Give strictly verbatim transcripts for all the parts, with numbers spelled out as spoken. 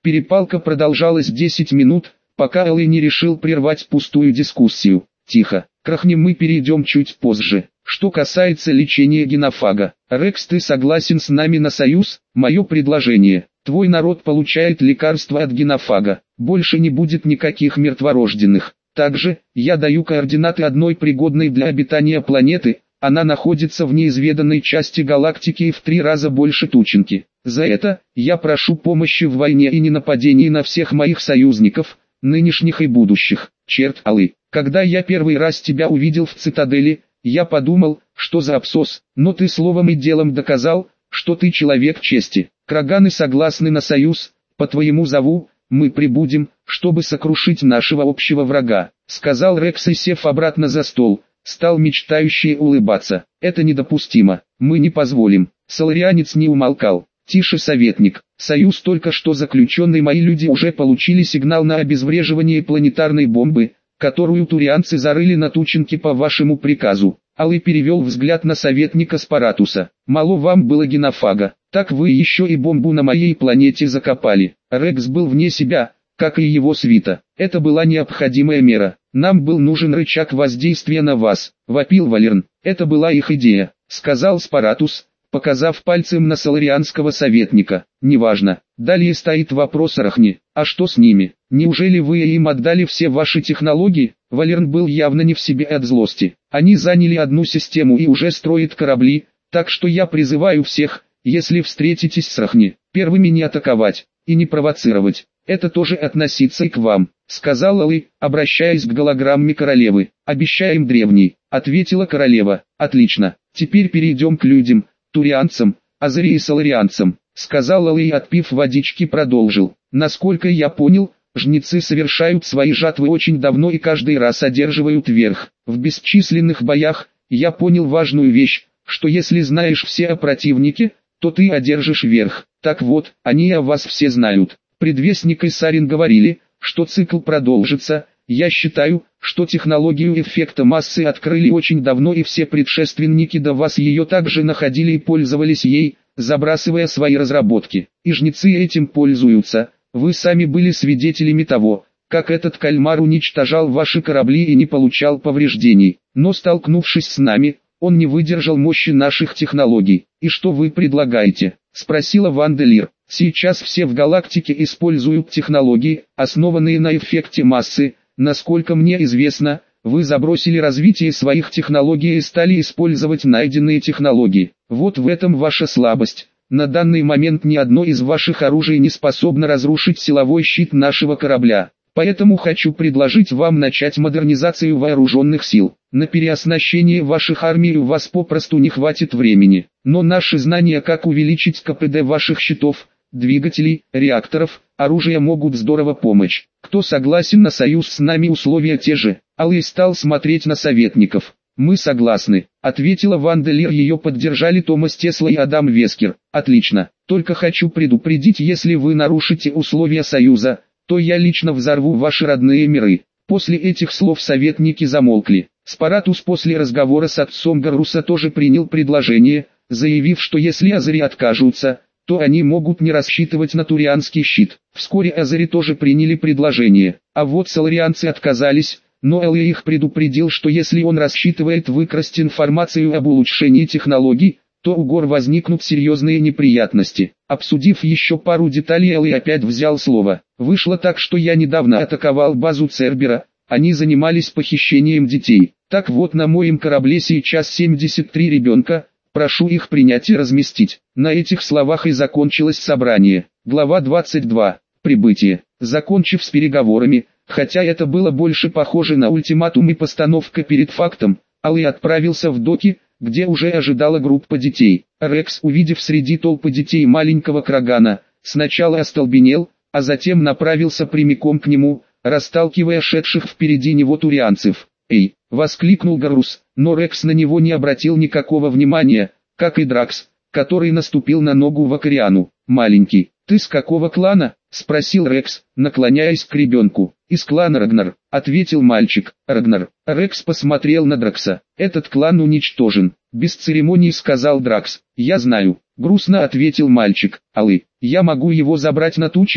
Перепалка продолжалась десять минут, пока Элли не решил прервать пустую дискуссию. Тихо, к Рахне мы перейдем чуть позже. Что касается лечения генофага, Рекс, ты согласен с нами на союз? Мое предложение. Твой народ получает лекарства от генофага. Больше не будет никаких мертворожденных. Также, я даю координаты одной пригодной для обитания планеты. Она находится в неизведанной части галактики и в три раза больше Тучинки. За это, я прошу помощи в войне и ненападении на всех моих союзников, нынешних и будущих. Черт, Алый, когда я первый раз тебя увидел в цитадели, я подумал, что за абсос, но ты словом и делом доказал, что ты человек чести. Краганы согласны на союз, по твоему зову, мы прибудем, чтобы сокрушить нашего общего врага, сказал Рекс и, сев обратно за стол, стал мечтающе улыбаться. Это недопустимо, мы не позволим. Соларианец не умолкал. Тише, советник, союз только что заключенный, мои люди уже получили сигнал на обезвреживание планетарной бомбы, которую турианцы зарыли на Тучинке по вашему приказу. Алый перевел взгляд на советника Спаратуса. Мало вам было генофага, так вы еще и бомбу на моей планете закопали. Рекс был вне себя, как и его свита. Это была необходимая мера. Нам был нужен рычаг воздействия на вас, вопил Валерн. Это была их идея, сказал Спаратус, показав пальцем на соларианского советника. Неважно. Далее стоит вопрос о Рахне. А что с ними? Неужели вы им отдали все ваши технологии? Валерн был явно не в себе от злости. Они заняли одну систему и уже строят корабли, так что я призываю всех, если встретитесь с Рахне, первыми не атаковать и не провоцировать. Это тоже относится и к вам, сказал Алый, обращаясь к голограмме королевы. Обещаем, древний, ответила королева. Отлично, теперь перейдем к людям, турианцам, азари и соларианцам, сказал Алый и, отпив водички, продолжил. Насколько я понял, жнецы совершают свои жатвы очень давно и каждый раз одерживают верх. В бесчисленных боях, я понял важную вещь, что если знаешь все о противнике, то ты одержишь верх. Так вот, они о вас все знают. Предвестник и Сарин говорили, что цикл продолжится. Я считаю, что технологию эффекта массы открыли очень давно, и все предшественники до вас ее также находили и пользовались ей, забрасывая свои разработки. И жнецы этим пользуются. Вы сами были свидетелями того, как этот кальмар уничтожал ваши корабли и не получал повреждений. Но столкнувшись с нами, он не выдержал мощи наших технологий. И что вы предлагаете? Спросила Ванделир. Сейчас все в галактике используют технологии, основанные на эффекте массы. Насколько мне известно, вы забросили развитие своих технологий и стали использовать найденные технологии. Вот в этом ваша слабость. На данный момент ни одно из ваших оружий не способно разрушить силовой щит нашего корабля. Поэтому хочу предложить вам начать модернизацию вооруженных сил. На переоснащение ваших армий у вас попросту не хватит времени. Но наши знания, как увеличить КПД ваших щитов, двигателей, реакторов, оружия, могут здорово помочь. Кто согласен на союз с нами, условия те же. Алый стал смотреть на советников. «Мы согласны», — ответила Ванделир. Ее поддержали Томас Тесла и Адам Вескер. «Отлично, только хочу предупредить, если вы нарушите условия союза, то я лично взорву ваши родные миры». После этих слов советники замолкли. Спаратус после разговора с отцом Гаруса тоже принял предложение, заявив, что если азари откажутся, то они могут не рассчитывать на турианский щит. Вскоре азари тоже приняли предложение, а вот соларианцы отказались. Но Элли их предупредил, что если он рассчитывает выкрасть информацию об улучшении технологий, то у гор возникнут серьезные неприятности. Обсудив еще пару деталей, Элли опять взял слово. Вышло так, что я недавно атаковал базу Цербера, они занимались похищением детей. Так вот, на моем корабле сейчас семьдесят три ребенка, прошу их принять и разместить. На этих словах и закончилось собрание. Глава двадцать два. Прибытие. Закончив с переговорами, хотя это было больше похоже на ультиматум и постановка перед фактом, Алый отправился в доки, где уже ожидала группа детей. Рекс, увидев среди толпы детей маленького Крагана, сначала остолбенел, а затем направился прямиком к нему, расталкивая шедших впереди него турианцев. «Эй!» — воскликнул Гарус, но Рекс на него не обратил никакого внимания, как и Дракс, который наступил на ногу Вакариану. «Маленький, ты с какого клана?» — спросил Рекс, наклоняясь к ребенку. «Из клана Рагнар», — ответил мальчик. «Рагнар». Рекс посмотрел на Дракса. «Этот клан уничтожен», — без церемоний сказал Дракс. «Я знаю», — грустно ответил мальчик. «Алый, я могу его забрать на Тучинку?»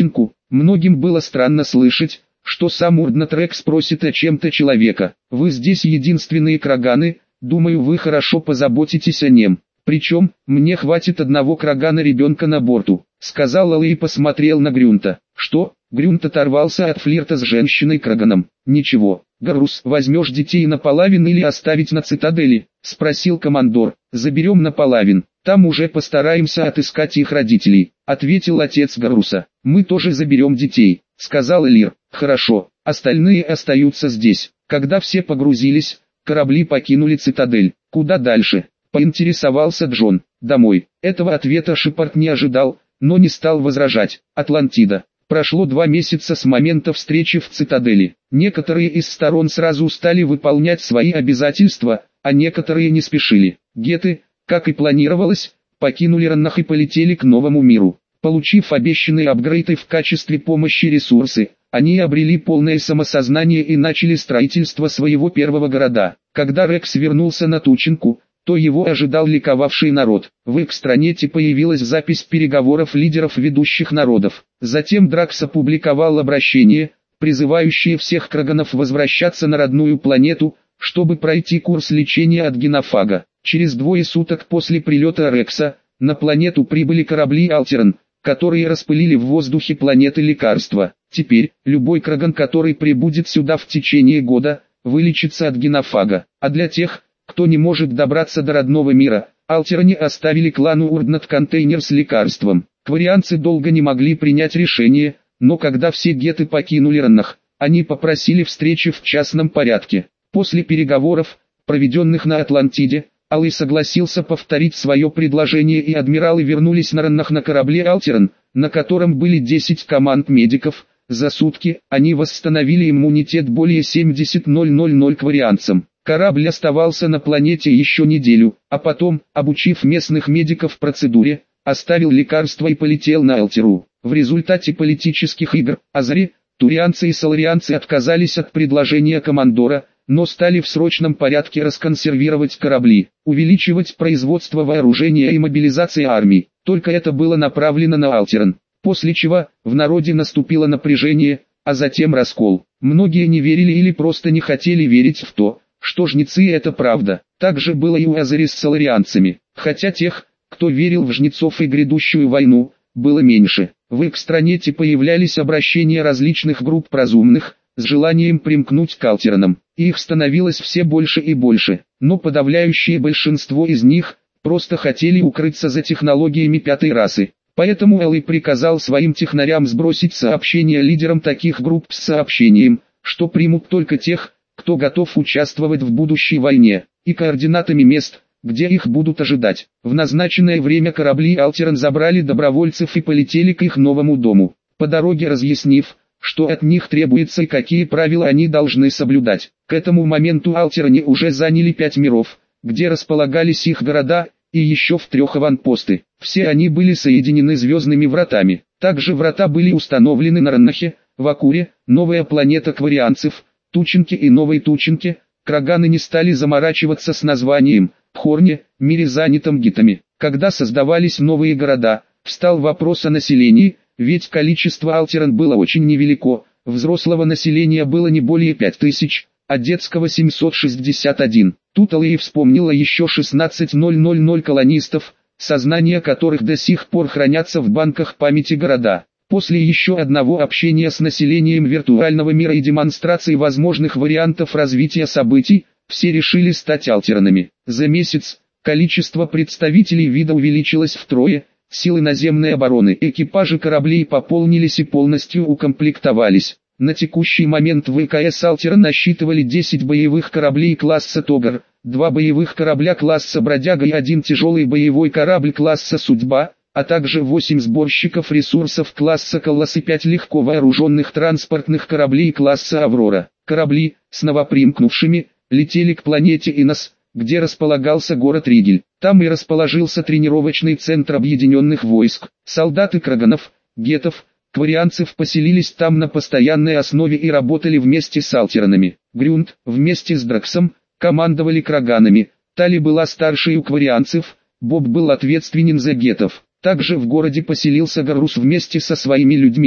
Многим было странно слышать, что сам Урднат Рекс просит о чем-то человека. «Вы здесь единственные краганы, думаю, вы хорошо позаботитесь о нем. Причем, мне хватит одного крагана ребенка на борту», — сказал Алый и посмотрел на Грюнта. «Что?» — Грюнт оторвался от флирта с женщиной-краганом. «Ничего, Гаррус, возьмешь детей на Палавин или оставить на цитадели?» — спросил командор. «Заберем на Палавин, там уже постараемся отыскать их родителей», — ответил отец Гарруса. «Мы тоже заберем детей», — сказал Элир. «Хорошо, остальные остаются здесь». Когда все погрузились, корабли покинули цитадель. «Куда дальше?» — поинтересовался Джон. «Домой». Этого ответа Шепард не ожидал, но не стал возражать. Атлантида. Прошло два месяца с момента встречи в цитадели. Некоторые из сторон сразу стали выполнять свои обязательства, а некоторые не спешили. Геты, как и планировалось, покинули Раннах и полетели к новому миру. Получив обещанные апгрейды в качестве помощи ресурсы, они обрели полное самосознание и начали строительство своего первого города. Когда Рекс вернулся на Тучинку, то его ожидал ликовавший народ. В экстранете появилась запись переговоров лидеров ведущих народов. Затем Дракс опубликовал обращение, призывающее всех краганов возвращаться на родную планету, чтобы пройти курс лечения от генофага. Через двое суток после прилета Рекса, на планету прибыли корабли Алтеран, которые распылили в воздухе планеты лекарства. Теперь, любой краган, который прибудет сюда в течение года, вылечится от генофага. А для тех, кто не может добраться до родного мира, Алтеране оставили клану Урднат контейнер с лекарством. Кварианцы долго не могли принять решение, но когда все геты покинули Раннах, они попросили встречи в частном порядке. После переговоров, проведенных на Атлантиде, Алый согласился повторить свое предложение, и адмиралы вернулись на Раннах на корабле Алтеран, на котором были десять команд медиков. За сутки они восстановили иммунитет более семьдесят тысяч кварианцам. Корабль оставался на планете еще неделю, а потом, обучив местных медиков процедуре, оставил лекарство и полетел на Алтеру. В результате политических игр, Азари, турианцы и соларианцы отказались от предложения командора, но стали в срочном порядке расконсервировать корабли, увеличивать производство вооружения и мобилизации армий. Только это было направлено на Алтеран. После чего, в народе наступило напряжение, а затем раскол. Многие не верили или просто не хотели верить в то, что жнецы — это правда. Так же было и у Азари с соларианцами. Хотя тех, кто верил в жнецов и грядущую войну, было меньше. В экстранете появлялись обращения различных групп разумных, с желанием примкнуть к Алтеранам. Их становилось все больше и больше, но подавляющее большинство из них просто хотели укрыться за технологиями пятой расы. Поэтому Элли приказал своим технарям сбросить сообщения лидерам таких групп с сообщением, что примут только тех, кто готов участвовать в будущей войне, и координатами мест, где их будут ожидать. В назначенное время корабли Алтеран забрали добровольцев и полетели к их новому дому, по дороге разъяснив, что от них требуется и какие правила они должны соблюдать. К этому моменту Алтеране уже заняли пять миров, где располагались их города, и еще в трех аванпосты. Все они были соединены звездными вратами. Также врата были установлены на Раннахе, Вакуре, новая планета кварианцев, Тучинке и Новой Тучинке. Краганы не стали заморачиваться с названием Хорне, мире занятом гитами. Когда создавались новые города, встал вопрос о населении, ведь количество Алтеран было очень невелико, взрослого населения было не более пяти тысяч, а детского семьсот шестьдесят один. Тут Алый вспомнила еще шестнадцать тысяч колонистов, сознания которых до сих пор хранятся в банках памяти города. После еще одного общения с населением виртуального мира и демонстрации возможных вариантов развития событий, все решили стать Алтеранами. За месяц количество представителей вида увеличилось втрое, силы наземной обороны, экипажи кораблей пополнились и полностью укомплектовались. На текущий момент ВКС Алтеран насчитывали десять боевых кораблей класса Тогар, два боевых корабля класса Бродяга и один тяжелый боевой корабль класса Судьба, а также восемь сборщиков ресурсов класса Колосс и пять легко вооруженных транспортных кораблей класса Аврора. Корабли, с новопримкнувшими, летели к планете Инос, где располагался город Ригель. Там и расположился тренировочный центр объединенных войск. Солдаты краганов, гетов, кварианцев поселились там на постоянной основе и работали вместе с Алтеранами. Грюнт, вместе с Драксом, командовали краганами. Тали была старшей у кварианцев, Боб был ответственен за гетов. Также в городе поселился Гаррус вместе со своими людьми,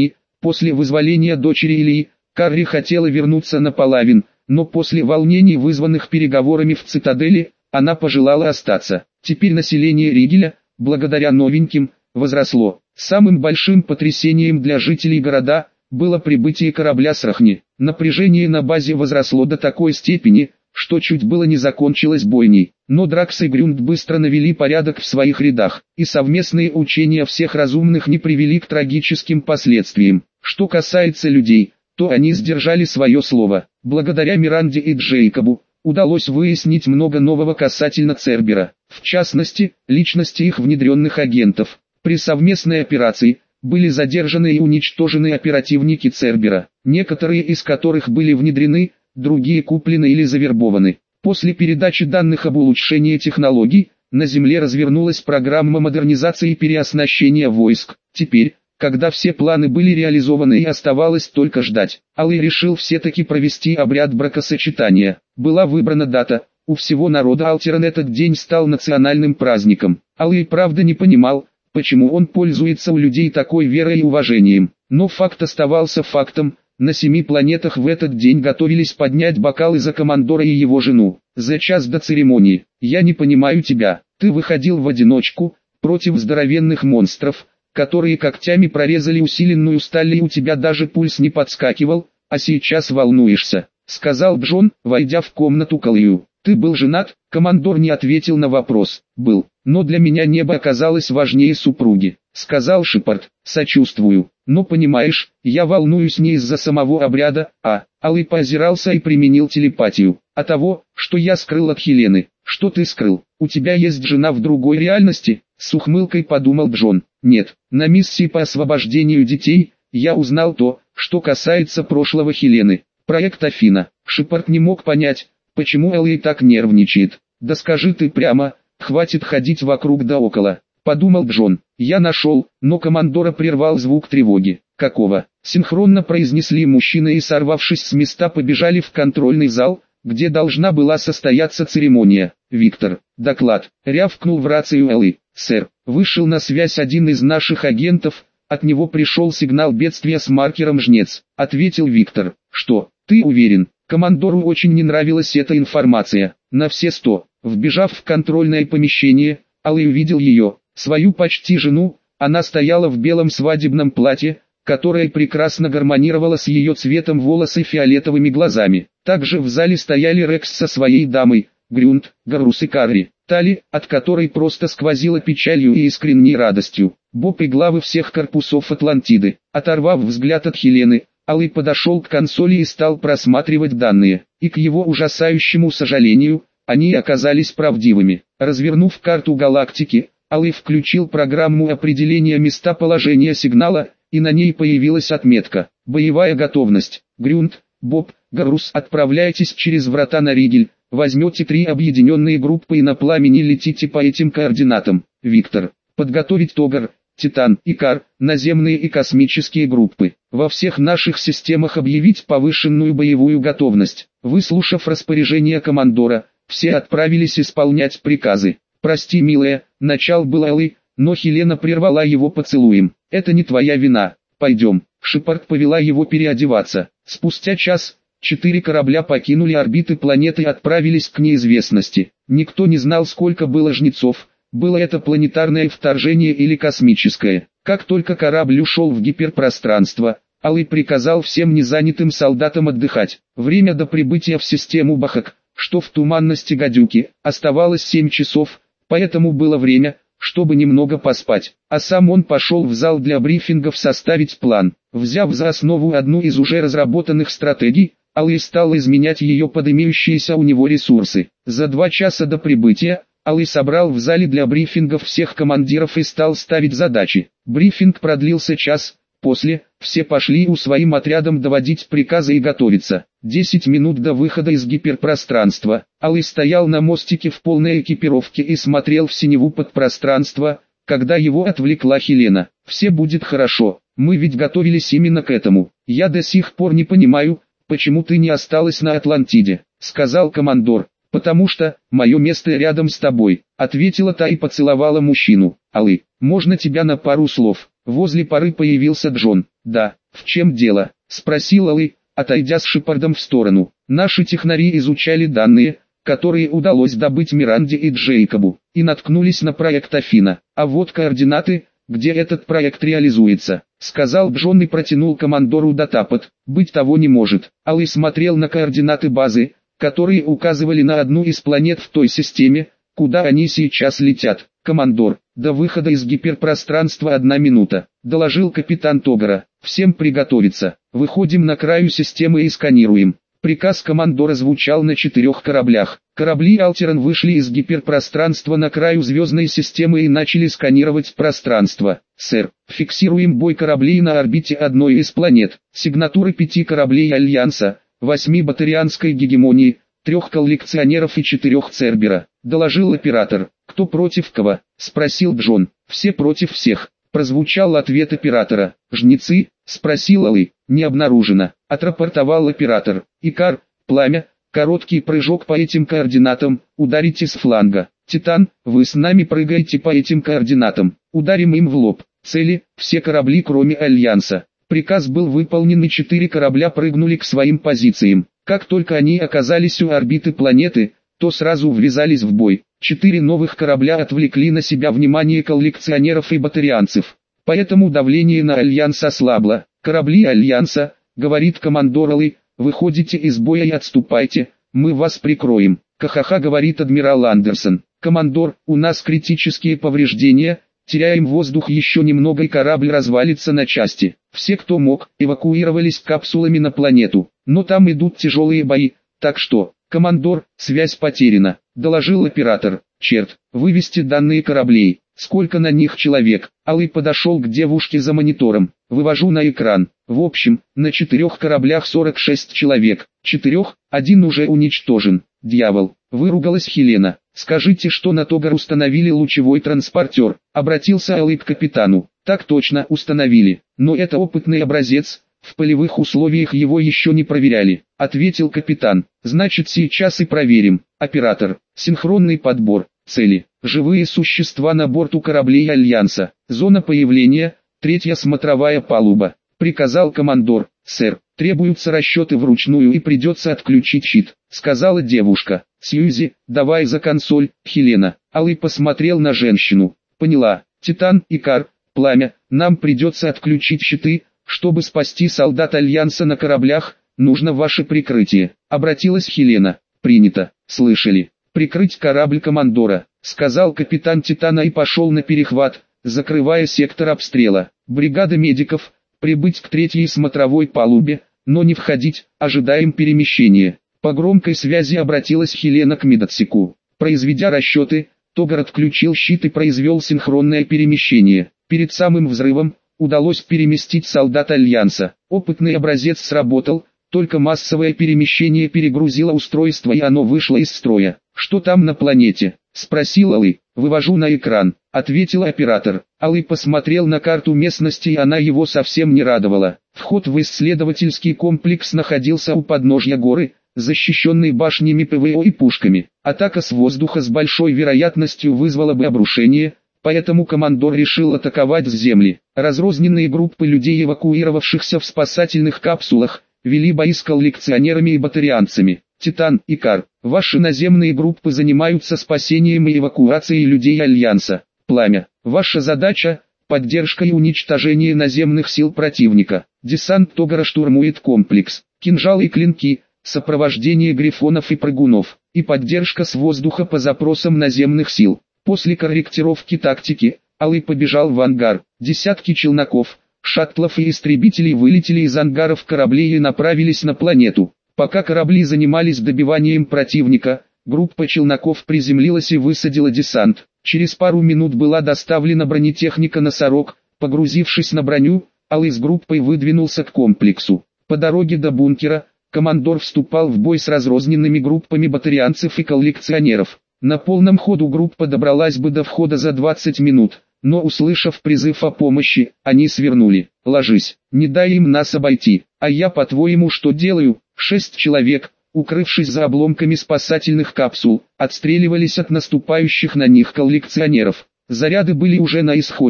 После вызволения дочери Ильи, Карри хотела вернуться на Палавин, но после волнений, вызванных переговорами в цитадели, она пожелала остаться. Теперь население Ригеля, благодаря новеньким, возросло. Самым большим потрясением для жителей города было прибытие корабля с Рахни. Напряжение на базе возросло до такой степени, что чуть было не закончилось бойней. Но Дракс и Грюнд быстро навели порядок в своих рядах, и совместные учения всех разумных не привели к трагическим последствиям. Что касается людей, то они сдержали свое слово. Благодаря Миранде и Джейкобу удалось выяснить много нового касательно Цербера, в частности, личности их внедренных агентов. При совместной операции были задержаны и уничтожены оперативники Цербера, некоторые из которых были внедрены, другие куплены или завербованы. После передачи данных об улучшении технологий, на Земле развернулась программа модернизации и переоснащения войск. Теперь, когда все планы были реализованы и оставалось только ждать, Алый решил все-таки провести обряд бракосочетания. Была выбрана дата, у всего народа Алтеран этот день стал национальным праздником. Алый правда не понимал, почему он пользуется у людей такой верой и уважением. Но факт оставался фактом, на семи планетах в этот день готовились поднять бокалы за командора и его жену. За час до церемонии: «Я не понимаю тебя, ты выходил в одиночку, против здоровенных монстров, которые когтями прорезали усиленную сталь, и у тебя даже пульс не подскакивал, а сейчас волнуешься», — сказал Джон, войдя в комнату к Алию. «Ты был женат?» Командор не ответил на вопрос. «Был, но для меня небо оказалось важнее супруги», — сказал Шепард. «Сочувствую, но понимаешь, я волнуюсь не из-за самого обряда, а...» Алый поозирался и применил телепатию. «А того, что я скрыл от Хелены». «Что ты скрыл? У тебя есть жена в другой реальности?» С ухмылкой подумал Джон. «Нет, на миссии по освобождению детей я узнал то, что касается прошлого Хелены. Проект Афина». Шепард не мог понять, почему Элли так нервничает. «Да скажи ты прямо, хватит ходить вокруг да около», — подумал Джон. «Я нашел», но командора прервал звук тревоги. «Какого?» — синхронно произнесли мужчины и, сорвавшись с места, побежали в контрольный зал, где должна была состояться церемония. «Виктор, доклад», — рявкнул в рацию Элли. «Сэр, вышел на связь один из наших агентов, от него пришел сигнал бедствия с маркером «Жнец», — ответил Виктор. «Что, ты уверен?» Командору очень не нравилась эта информация. На все сто. Вбежав в контрольное помещение, Алый увидел ее, свою почти жену. Она стояла в белом свадебном платье, которое прекрасно гармонировало с ее цветом волос и фиолетовыми глазами. Также в зале стояли Рекс со своей дамой, Грюнд, Гарус и Карри, Тали, от которой просто сквозила печалью и искренней радостью, Боб и главы всех корпусов Атлантиды. Оторвав взгляд от Хелены, Алый подошел к консоли и стал просматривать данные, и к его ужасающему сожалению, они оказались правдивыми. Развернув карту галактики, Алый включил программу определения местоположения сигнала, и на ней появилась отметка «Боевая готовность». Грюнд, Боб, Гарус, отправляйтесь через врата на Ригель, возьмете три объединенные группы и на пламени летите по этим координатам. Виктор, подготовить Тогар, Титан, Икар, наземные и космические группы. Во всех наших системах объявить повышенную боевую готовность. Выслушав распоряжение командора, все отправились исполнять приказы. «Прости, милая», — начал был Алый, но Хелена прервала его поцелуем. «Это не твоя вина, пойдем». Шепард повела его переодеваться. Спустя час, четыре корабля покинули орбиты планеты и отправились к неизвестности. Никто не знал, сколько было жнецов, было это планетарное вторжение или космическое. Как только корабль ушел в гиперпространство, Алый приказал всем незанятым солдатам отдыхать. Время до прибытия в систему Бахак, что в туманности Гадюки, оставалось семь часов, поэтому было время, чтобы немного поспать. А сам он пошел в зал для брифингов составить план. Взяв за основу одну из уже разработанных стратегий, Алый стал изменять ее под имеющиеся у него ресурсы. За два часа до прибытия, Алый собрал в зале для брифингов всех командиров и стал ставить задачи. Брифинг продлился час. После, все пошли у своим отрядом доводить приказы и готовиться. Десять минут до выхода из гиперпространства, Алый стоял на мостике в полной экипировке и смотрел в синеву подпространства, когда его отвлекла Хелена. «Все будет хорошо, мы ведь готовились именно к этому. Я до сих пор не понимаю, почему ты не осталась на Атлантиде», — сказал командор. «Потому что, мое место рядом с тобой», — ответила та и поцеловала мужчину. «Алый, можно тебя на пару слов?» Возле пары появился Джон. «Да, «В чем дело?» – спросил Алый, отойдя с Шепардом в сторону. «Наши технари изучали данные, которые удалось добыть Миранде и Джейкобу, и наткнулись на проект Афина. А вот координаты, где этот проект реализуется», — сказал Джон и протянул командору датапад. «Быть того не может». Алый смотрел на координаты базы, которые указывали на одну из планет в той системе, куда они сейчас летят. «Командор, до выхода из гиперпространства одна минута», — доложил капитан Тогара. «Всем приготовиться. Выходим на краю системы и сканируем». Приказ командора звучал на четырех кораблях. Корабли Алтеран вышли из гиперпространства на краю звездной системы и начали сканировать пространство. «Сэр, фиксируем бой кораблей на орбите одной из планет. Сигнатуры пяти кораблей Альянса, восьми батарианской гегемонии, трех коллекционеров и четырех Цербера», — доложил оператор. «Кто против кого?» — спросил Джон. «Все против всех», — прозвучал ответ оператора. «Жнецы?» — спросил Алый. «Не обнаружено», — отрапортовал оператор. «Икар, пламя, короткий прыжок по этим координатам, ударите с фланга. Титан, вы с нами прыгаете по этим координатам, ударим им в лоб. Цели, все корабли кроме Альянса». Приказ был выполнен и четыре корабля прыгнули к своим позициям. Как только они оказались у орбиты планеты, то сразу ввязались в бой. Четыре новых корабля отвлекли на себя внимание коллекционеров и батарианцев. Поэтому давление на Альянс ослабло. «Корабли Альянса», — говорит командор Алый, — «выходите из боя и отступайте, мы вас прикроем». «Ха-ха-ха», — говорит адмирал Андерсон. «Командор, у нас критические повреждения, теряем воздух еще немного и корабль развалится на части». Все, кто мог, эвакуировались капсулами на планету, но там идут тяжелые бои, так что... «Командор, связь потеряна», — доложил оператор. «Черт, вывести данные кораблей. Сколько на них человек?» Алый подошел к девушке за монитором. «Вывожу на экран. В общем, на четырех кораблях сорок шесть человек. Четырех, один уже уничтожен. Дьявол!» — выругалась Хелена. «Скажите, что на Тогар установили лучевой транспортер?» — обратился Алый к капитану. «Так точно установили, но это опытный образец. В полевых условиях его еще не проверяли», — ответил капитан. «Значит, сейчас и проверим». Оператор. Синхронный подбор. Цели. Живые существа на борту кораблей Альянса. Зона появления. Третья смотровая палуба. Приказал командор. «Сэр, требуются расчеты вручную и придется отключить щит», — сказала девушка. «Сьюзи, давай за консоль». Хелена. Алый посмотрел на женщину. «Поняла. Титан, Икар, пламя, нам придется отключить щиты. Чтобы спасти солдат Альянса на кораблях, нужно ваше прикрытие», — обратилась Хелена. «Принято, слышали. Прикрыть корабль командора», — сказал капитан Титана и пошел на перехват, закрывая сектор обстрела. «Бригада медиков, прибыть к третьей смотровой палубе, но не входить, ожидаем перемещения». По громкой связи обратилась Хелена к медотсеку. Произведя расчеты, Тогар отключил щит и произвел синхронное перемещение. Перед самым взрывом удалось переместить солдат Альянса. Опытный образец сработал, только массовое перемещение перегрузило устройство и оно вышло из строя. «Что там на планете?» — спросил Алый. «Вывожу на экран», — ответил оператор. Алый посмотрел на карту местности и она его совсем не радовала. Вход в исследовательский комплекс находился у подножья горы, защищенный башнями ПВО и пушками. Атака с воздуха с большой вероятностью вызвала бы обрушение, поэтому командор решил атаковать с земли. Разрозненные группы людей, эвакуировавшихся в спасательных капсулах, вели бои с коллекционерами и батарианцами. «Титан, Икар, ваши наземные группы занимаются спасением и эвакуацией людей Альянса. Пламя, ваша задача – поддержка и уничтожение наземных сил противника. Десант Тогара штурмует комплекс. Кинжалы и клинки, сопровождение грифонов и прыгунов, и поддержка с воздуха по запросам наземных сил». После корректировки тактики, Алый побежал в ангар. Десятки челноков, шаттлов и истребителей вылетели из ангаров кораблей и направились на планету. Пока корабли занимались добиванием противника, группа челноков приземлилась и высадила десант. Через пару минут была доставлена бронетехника «Носорог». Погрузившись на броню, Алый с группой выдвинулся к комплексу. По дороге до бункера, командор вступал в бой с разрозненными группами батарианцев и коллекционеров. На полном ходу группа добралась бы до входа за двадцать минут, но услышав призыв о помощи, они свернули. «Ложись, не дай им нас обойти, а я по-твоему что делаю?» Шесть человек, укрывшись за обломками спасательных капсул, отстреливались от наступающих на них коллекционеров. Заряды были уже на исходе,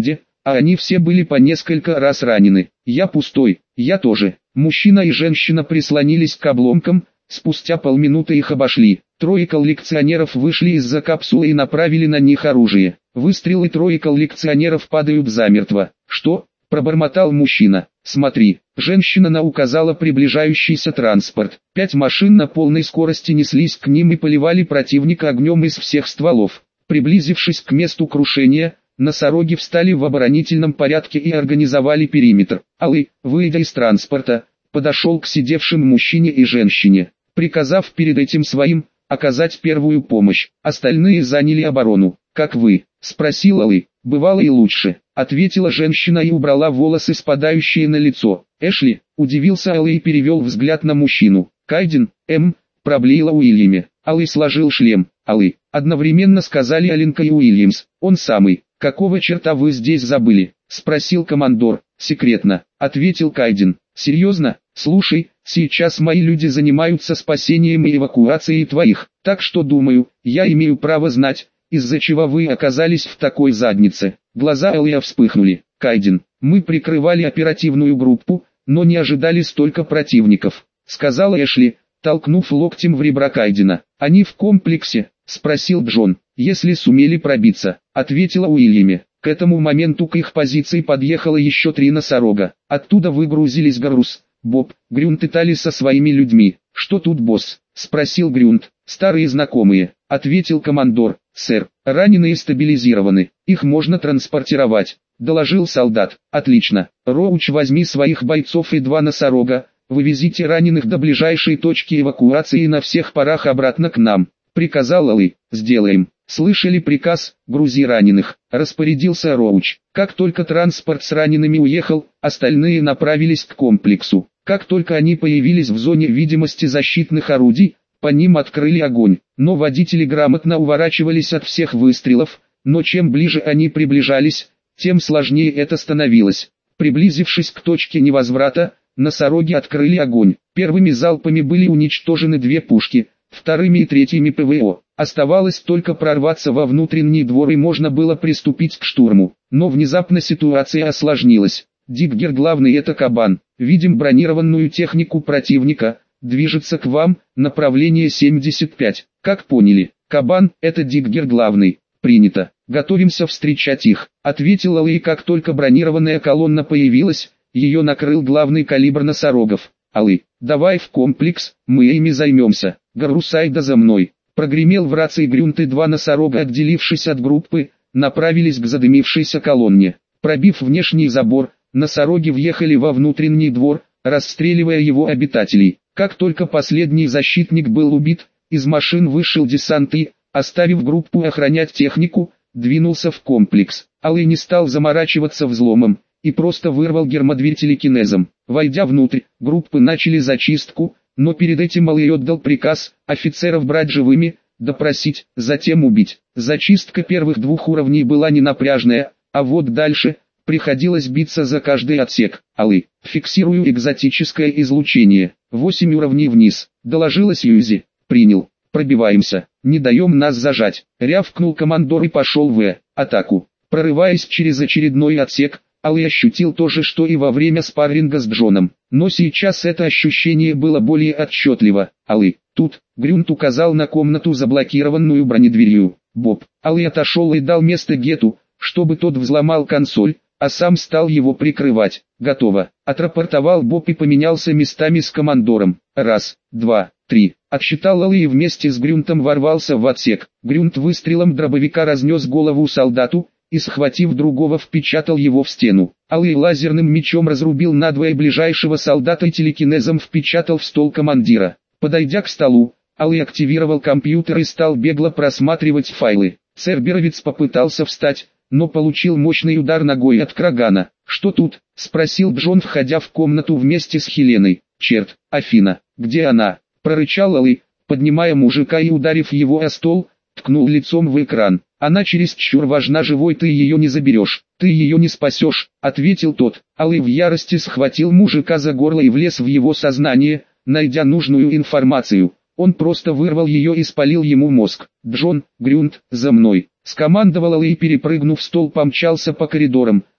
а они все были по несколько раз ранены. Я пустой, я тоже. Мужчина и женщина прислонились к обломкам, спустя полминуты их обошли. Трое коллекционеров вышли из-за капсулы и направили на них оружие. Выстрелы, трое коллекционеров падают замертво. Что? Пробормотал мужчина. Смотри, женщина указала приближающийся транспорт. Пять машин на полной скорости неслись к ним и поливали противника огнем из всех стволов. Приблизившись к месту крушения, носороги встали в оборонительном порядке и организовали периметр. Алый, выйдя из транспорта, подошел к сидевшим мужчине и женщине, приказав перед этим своим оказать первую помощь. Остальные заняли оборону. «Как вы?» – спросил Алый. «Бывало и лучше», – ответила женщина и убрала волосы, спадающие на лицо. «Эшли?» – удивился Алый и перевел взгляд на мужчину. «Кайден, М», – проблеяла Уильяме. Алый сложил шлем. «Алый», – одновременно сказали Аленка и Уильямс. «Он самый». «Какого черта вы здесь забыли?» – спросил командор. «Секретно», – ответил Кайден. «Серьезно? Слушай, сейчас мои люди занимаются спасением и эвакуацией твоих, так что думаю, я имею право знать, из-за чего вы оказались в такой заднице». Глаза Алия вспыхнули. «Кайден, мы прикрывали оперативную группу, но не ожидали столько противников», — сказала Эшли, толкнув локтем в ребра Кайдена. «Они в комплексе?» — спросил Джон. «Если сумели пробиться», — ответила Уильяме. К этому моменту к их позиции подъехало еще три носорога. Оттуда выгрузились Гарус, Боб, Грюнт и Тали со своими людьми. «Что тут, босс?» — спросил Грюнт. «Старые знакомые», — ответил командор. «Сэр, раненые стабилизированы, их можно транспортировать», — доложил солдат. «Отлично. Роуч, возьми своих бойцов и два носорога, вывезите раненых до ближайшей точки эвакуации и на всех парах обратно к нам», — приказал Алый. «Сделаем». «Слышали приказ, грузи раненых», — распорядился Роуч. Как только транспорт с ранеными уехал, остальные направились к комплексу. Как только они появились в зоне видимости защитных орудий, по ним открыли огонь. Но водители грамотно уворачивались от всех выстрелов, но чем ближе они приближались, тем сложнее это становилось. Приблизившись к точке невозврата, носороги открыли огонь. Первыми залпами были уничтожены две пушки, вторыми и третьими ПВО. Оставалось только прорваться во внутренний двор и можно было приступить к штурму. Но внезапно ситуация осложнилась. «Диггер, главный, это Кабан. Видим бронированную технику противника. Движется к вам, направление семьдесят пять. Как поняли? Кабан, это Диггер главный. Принято. Готовимся встречать их», — ответил Алый. Как только бронированная колонна появилась, ее накрыл главный калибр носорогов. «Алый, давай в комплекс, мы ими займемся. Гарусайда за мной». Прогремел в рации Грюнт, и два носорога, отделившись от группы, направились к задымившейся колонне. Пробив внешний забор, носороги въехали во внутренний двор, расстреливая его обитателей. Как только последний защитник был убит, из машин вышел десант и, оставив группу охранять технику, двинулся в комплекс. Алый не стал заморачиваться взломом, и просто вырвал гермодверь телекинезом. Войдя внутрь, группы начали зачистку, но перед этим Алый отдал приказ офицеров брать живыми, допросить, затем убить. Зачистка первых двух уровней была не напряжная, а вот дальше приходилось биться за каждый отсек. Алый, фиксирую экзотическое излучение. Восемь уровней вниз, доложила Сьюзи. Принял. Пробиваемся, не даем нас зажать. Рявкнул командор и пошел в атаку. Прорываясь через очередной отсек, Алый ощутил то же, что и во время спарринга с Джоном. Но сейчас это ощущение было более отчетливо. «Алый, тут», — Грюнт указал на комнату, заблокированную бронедверью. «Боб». Алый отошел и дал место Гету, чтобы тот взломал консоль, а сам стал его прикрывать. «Готово», — отрапортовал Боб и поменялся местами с командором. «Раз, два, три», — отсчитал Алый и вместе с Грюнтом ворвался в отсек. Грюнт выстрелом дробовика разнес голову солдату, и, схватив другого, впечатал его в стену. Алый лазерным мечом разрубил надвое ближайшего солдата и телекинезом впечатал в стол командира. Подойдя к столу, Алый активировал компьютер и стал бегло просматривать файлы. Церберовец попытался встать, но получил мощный удар ногой от Крагана. «Что тут?» — спросил Джон, входя в комнату вместе с Хеленой. «Черт, Афина, где она?» — прорычал Алый, поднимая мужика и, ударив его о стол, ткнул лицом в экран. «Она чересчур важна, живой ты ее не заберешь, ты ее не спасешь», — ответил тот. Алый в ярости схватил мужика за горло и влез в его сознание, найдя нужную информацию. Он просто вырвал ее и спалил ему мозг. «Джон, Грюнт, за мной», — скомандовал Алый и, перепрыгнув стол, помчался по коридорам,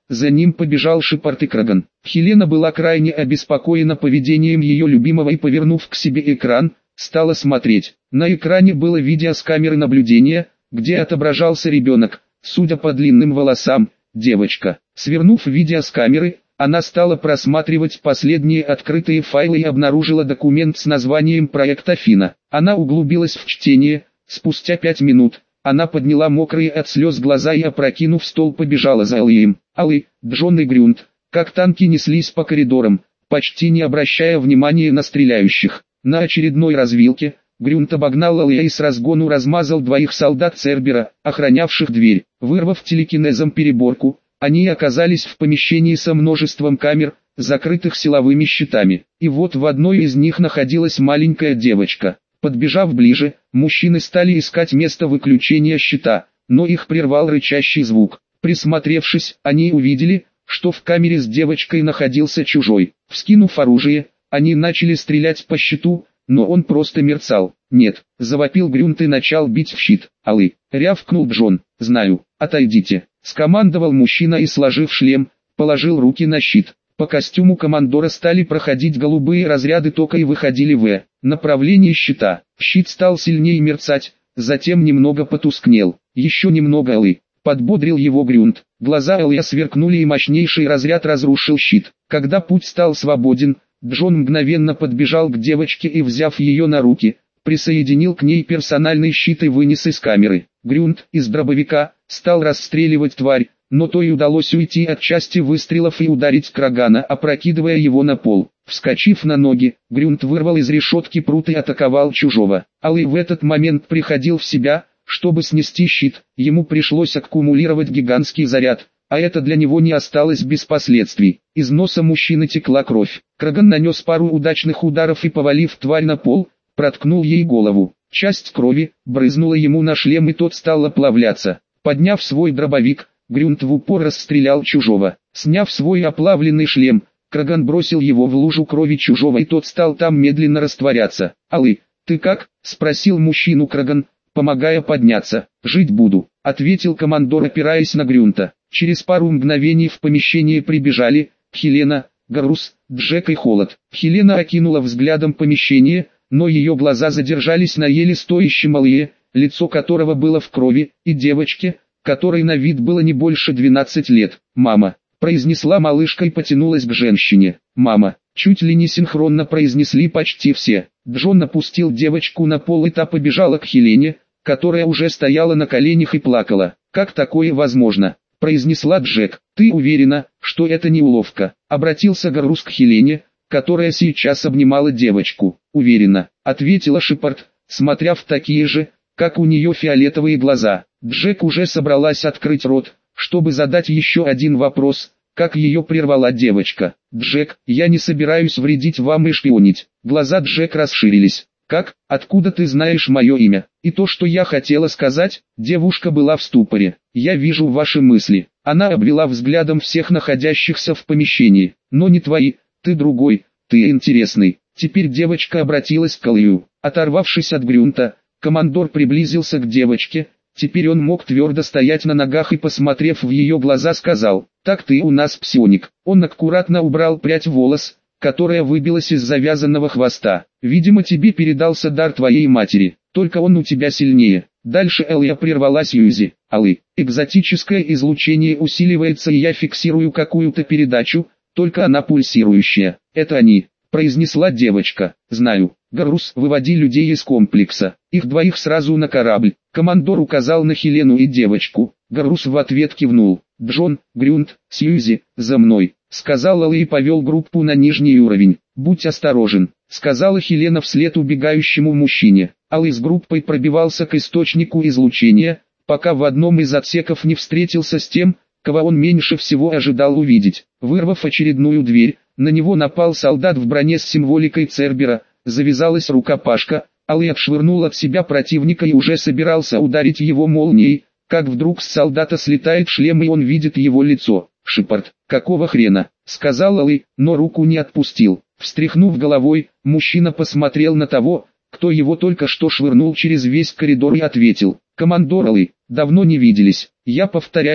за ним побежал Шепард и Краган. Хелена была крайне обеспокоена поведением ее любимого и, повернув к себе экран, стала смотреть. На экране было видео с камеры наблюдения, где отображался ребенок, судя по длинным волосам, девочка. Свернув видео с камеры, она стала просматривать последние открытые файлы и обнаружила документ с названием «Проект Афина». Она углубилась в чтение. Спустя пять минут, она подняла мокрые от слез глаза и, опрокинув стол, побежала за Алием. Али, Джон и Грюнт, как танки, неслись по коридорам, почти не обращая внимания на стреляющих. На очередной развилке Грюнт обогнал Алия и с разгону размазал двоих солдат Цербера, охранявших дверь. Вырвав телекинезом переборку, они оказались в помещении со множеством камер, закрытых силовыми щитами. И вот в одной из них находилась маленькая девочка. Подбежав ближе, мужчины стали искать место выключения щита, но их прервал рычащий звук. Присмотревшись, они увидели, что в камере с девочкой находился чужой. Вскинув оружие, они начали стрелять по щиту, но он просто мерцал. «Нет!» – завопил Грюнт и начал бить в щит. «Алы!» – рявкнул Джон. «Знаю, отойдите!» – скомандовал мужчина и, сложив шлем, положил руки на щит. По костюму командора стали проходить голубые разряды тока и выходили в направлении щита. Щит стал сильнее мерцать, затем немного потускнел. «Еще немного, Алы!» – подбодрил его Грюнт. Глаза Алия сверкнули и мощнейший разряд разрушил щит. Когда путь стал свободен, Джон мгновенно подбежал к девочке и, взяв ее на руки, присоединил к ней персональный щит и вынес из камеры. Грюнт из дробовика стал расстреливать тварь, но той удалось уйти от части выстрелов и ударить Крагана, опрокидывая его на пол. Вскочив на ноги, Грюнт вырвал из решетки прут и атаковал чужого. Алый в этот момент приходил в себя. Чтобы снести щит, ему пришлось аккумулировать гигантский заряд, а это для него не осталось без последствий. Из носа мужчины текла кровь. Краган нанес пару удачных ударов и, повалив тварь на пол, проткнул ей голову. Часть крови брызнула ему на шлем, и тот стал оплавляться. Подняв свой дробовик, Грюнт в упор расстрелял чужого. Сняв свой оплавленный шлем, Краган бросил его в лужу крови чужого, и тот стал там медленно растворяться. «Алы, ты как?» – спросил мужчину Краган, помогая подняться. «Жить буду», — ответил командор, опираясь на Грюнта. Через пару мгновений в помещение прибежали Хелена, Гарус, Джек и Холод. Хелена окинула взглядом помещение, но ее глаза задержались на еле стоящем Алие, лицо которого было в крови, и девочке, которой на вид было не больше двенадцати лет. «Мама», — произнесла малышка и потянулась к женщине. «Мама», — чуть ли не синхронно произнесли почти все. Джон опустил девочку на пол, и та побежала к Хелене, которая уже стояла на коленях и плакала. «Как такое возможно?» – произнесла Джек. «Ты уверена, что это не уловка?» – обратился Гарус к Хелене, которая сейчас обнимала девочку. «Уверена», – ответила Шепард, смотря в такие же, как у нее, фиолетовые глаза. Джек уже собралась открыть рот, чтобы задать еще один вопрос, как ее прервала девочка. «Джек, я не собираюсь вредить вам и шпионить». Глаза Джек расширились. «Как? Откуда ты знаешь мое имя?» «И то, что я хотела сказать», девушка была в ступоре. «Я вижу ваши мысли». Она обвела взглядом всех находящихся в помещении. «Но не твои, ты другой, ты интересный». Теперь девочка обратилась к Алию. Оторвавшись от Грюнта, командор приблизился к девочке. Теперь он мог твердо стоять на ногах и, посмотрев в ее глаза, сказал: «Так ты у нас псионик». Он аккуратно убрал прядь волос, которая выбилась из завязанного хвоста. «Видимо, тебе передался дар твоей матери, только он у тебя сильнее». Дальше Элья прервала Сьюзи. «Алы, экзотическое излучение усиливается, и я фиксирую какую-то передачу, только она пульсирующая». «Это они», — произнесла девочка. «Знаю. Гарус, выводи людей из комплекса. Их двоих сразу на корабль». Командор указал на Хелену и девочку. Гарус в ответ кивнул. «Джон, Грюнт, Сьюзи, за мной», — сказал Алый и повел группу на нижний уровень. «Будь осторожен», — сказала Хелена вслед убегающему мужчине. Алый с группой пробивался к источнику излучения, пока в одном из отсеков не встретился с тем, кого он меньше всего ожидал увидеть. Вырвав очередную дверь, на него напал солдат в броне с символикой Цербера. Завязалась рукопашка. Алый отшвырнул от себя противника и уже собирался ударить его молнией, как вдруг с солдата слетает шлем, и он видит его лицо. «Шепард, какого хрена?» — сказал Алый, но руку не отпустил. Встряхнув головой, мужчина посмотрел на того, кто его только что швырнул через весь коридор, и ответил: «Командор Алый, давно не виделись. Я повторяю,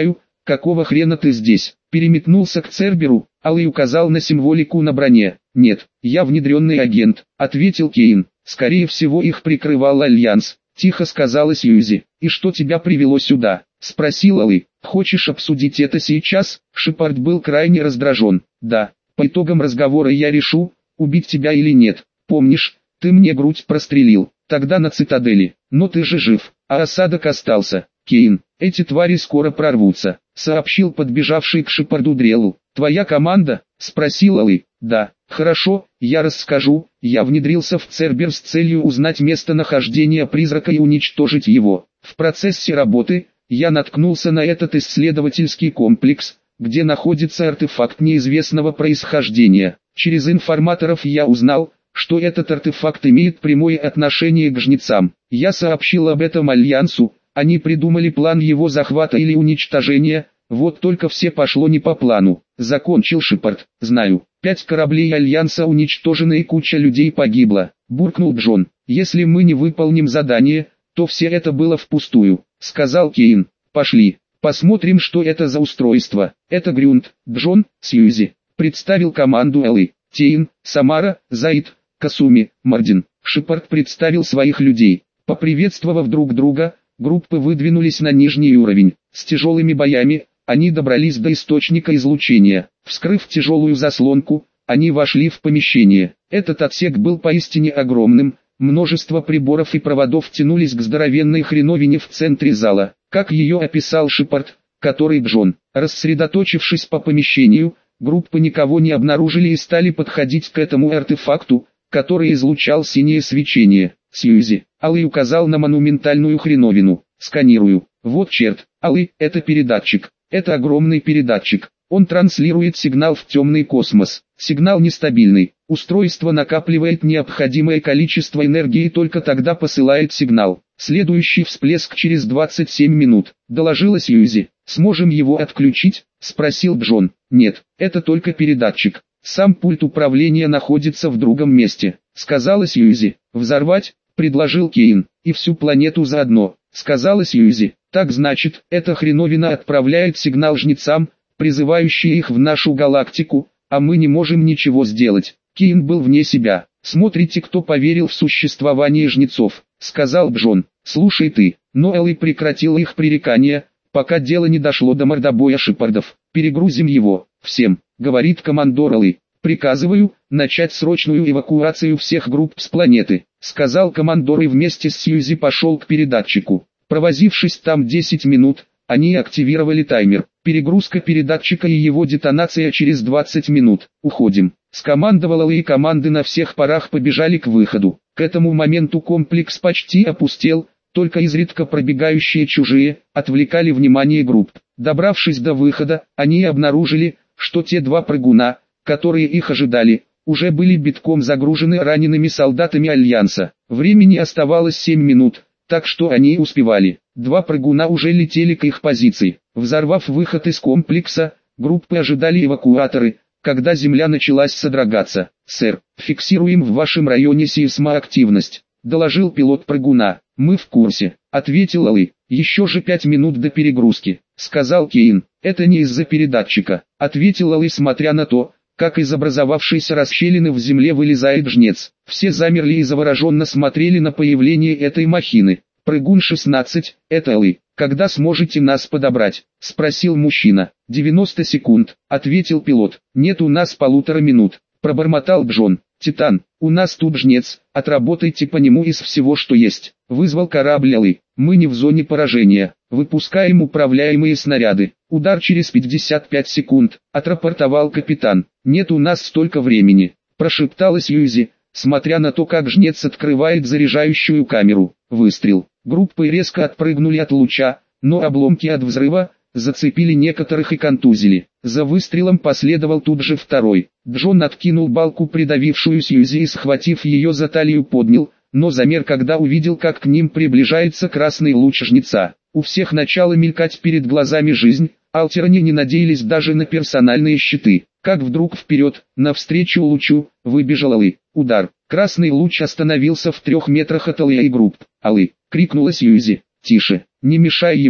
какого хрена ты здесь? Переметнулся к Церберу, Алый указал на символику на броне. Нет, я внедренный агент, ответил Кейн. Скорее всего их прикрывал Альянс, тихо сказала Сьюзи. И что тебя привело сюда? Спросил Алый. Хочешь обсудить это сейчас? Шепард был крайне раздражен. Да, по итогам разговора я решу, убить тебя или нет. Помнишь, ты мне грудь прострелил, тогда на цитадели. Но ты же жив, а осадок остался. Кейн, эти твари скоро прорвутся, сообщил подбежавший к Шепарду Дрелл. Твоя команда? Спросил Алый. Да, хорошо, я расскажу. Я внедрился в Цербер с целью узнать местонахождение призрака и уничтожить его. В процессе работы я наткнулся на этот исследовательский комплекс, где находится артефакт неизвестного происхождения. Через информаторов я узнал, что этот артефакт имеет прямое отношение к жнецам. Я сообщил об этом Альянсу, они придумали план его захвата или уничтожения, вот только все пошло не по плану. Закончил Шепард. Знаю, пять кораблей Альянса уничтожены и куча людей погибла, буркнул Джон. Если мы не выполним задание, то все это было впустую, сказал Кейн. Пошли, посмотрим, что это за устройство. Это Грюнд, Джон, Сьюзи. Представил команду Элли. Тейн, Самара, Заид, Касуми, Мардин. Шепард представил своих людей. Поприветствовав друг друга, группы выдвинулись на нижний уровень. С тяжелыми боями они добрались до источника излучения. Вскрыв тяжелую заслонку, они вошли в помещение. Этот отсек был поистине огромным. Множество приборов и проводов тянулись к здоровенной хреновине в центре зала. Как ее описал Шепард, который Джон, рассредоточившись по помещению, группы никого не обнаружили и стали подходить к этому артефакту, который излучал синее свечение. Сьюзи, Алый указал на монументальную хреновину. Сканирую. Вот черт, Алый, это передатчик. Это огромный передатчик. Он транслирует сигнал в темный космос. Сигнал нестабильный. Устройство накапливает необходимое количество энергии и только тогда посылает сигнал. Следующий всплеск через двадцать семь минут. Доложила Сьюзи. Сможем его отключить? Спросил Джон. Нет, это только передатчик. Сам пульт управления находится в другом месте, сказала Сьюзи. Взорвать? Предложил Кейн. И всю планету заодно, сказала Сьюзи. Так значит, эта хреновина отправляет сигнал жнецам, призывающий их в нашу галактику, а мы не можем ничего сделать. Кейн был вне себя. Смотрите, кто поверил в существование жнецов, сказал Джон. Слушай ты, но Элли прекратила их пререкания, пока дело не дошло до мордобоя Шепардов. Перегрузим его, всем, говорит командор Элли. Приказываю, начать срочную эвакуацию всех групп с планеты, сказал командор и вместе с Сьюзи пошел к передатчику. Провозившись там десять минут, они активировали таймер. Перегрузка передатчика и его детонация через двадцать минут. Уходим. Скомандовал Элли и команды на всех парах побежали к выходу. К этому моменту комплекс почти опустел, только изредка пробегающие чужие отвлекали внимание групп. Добравшись до выхода, они обнаружили, что те два прыгуна, которые их ожидали, уже были битком загружены ранеными солдатами Альянса. Времени оставалось семь минут, так что они успевали. Два прыгуна уже летели к их позиции. Взорвав выход из комплекса, группы ожидали эвакуаторы, когда земля началась содрогаться. «Сэр, фиксируем в вашем районе сейсмоактивность», — доложил пилот прыгуна. «Мы в курсе», — ответил Элли. «Еще же пять минут до перегрузки», — сказал Кейн. «Это не из-за передатчика», — ответил Элли, смотря на то, как из образовавшейся расщелины в земле вылезает жнец. Все замерли и завороженно смотрели на появление этой махины. «Прыгун шестнадцать, это Элли. Когда сможете нас подобрать?» — спросил мужчина. девяносто секунд, — ответил пилот. «Нет, у нас полутора минут», — пробормотал Джон. «Титан, у нас тут жнец, отработайте по нему из всего, что есть», — вызвал корабль Элли. «Мы не в зоне поражения, выпускаем управляемые снаряды. Удар через пятьдесят пять секунд», — отрапортовал капитан. «Нет, у нас столько времени», — прошептала Сьюзи, смотря на то, как жнец открывает заряжающую камеру. Выстрел. Группы резко отпрыгнули от луча, но обломки от взрыва зацепили некоторых и контузили. За выстрелом последовал тут же второй. Джон откинул балку, придавившую Сьюзи, и, схватив ее за талию, поднял, но замер, когда увидел, как к ним приближается красный луч жнеца. У всех начала мелькать перед глазами жизнь, алтеране не надеялись даже на персональные щиты. Как вдруг вперед, навстречу лучу, выбежал Элли. Удар. Красный луч остановился в трех метрах от Элли и групп. «Элли!» — крикнула Сьюзи. «Тише, не мешай ему!»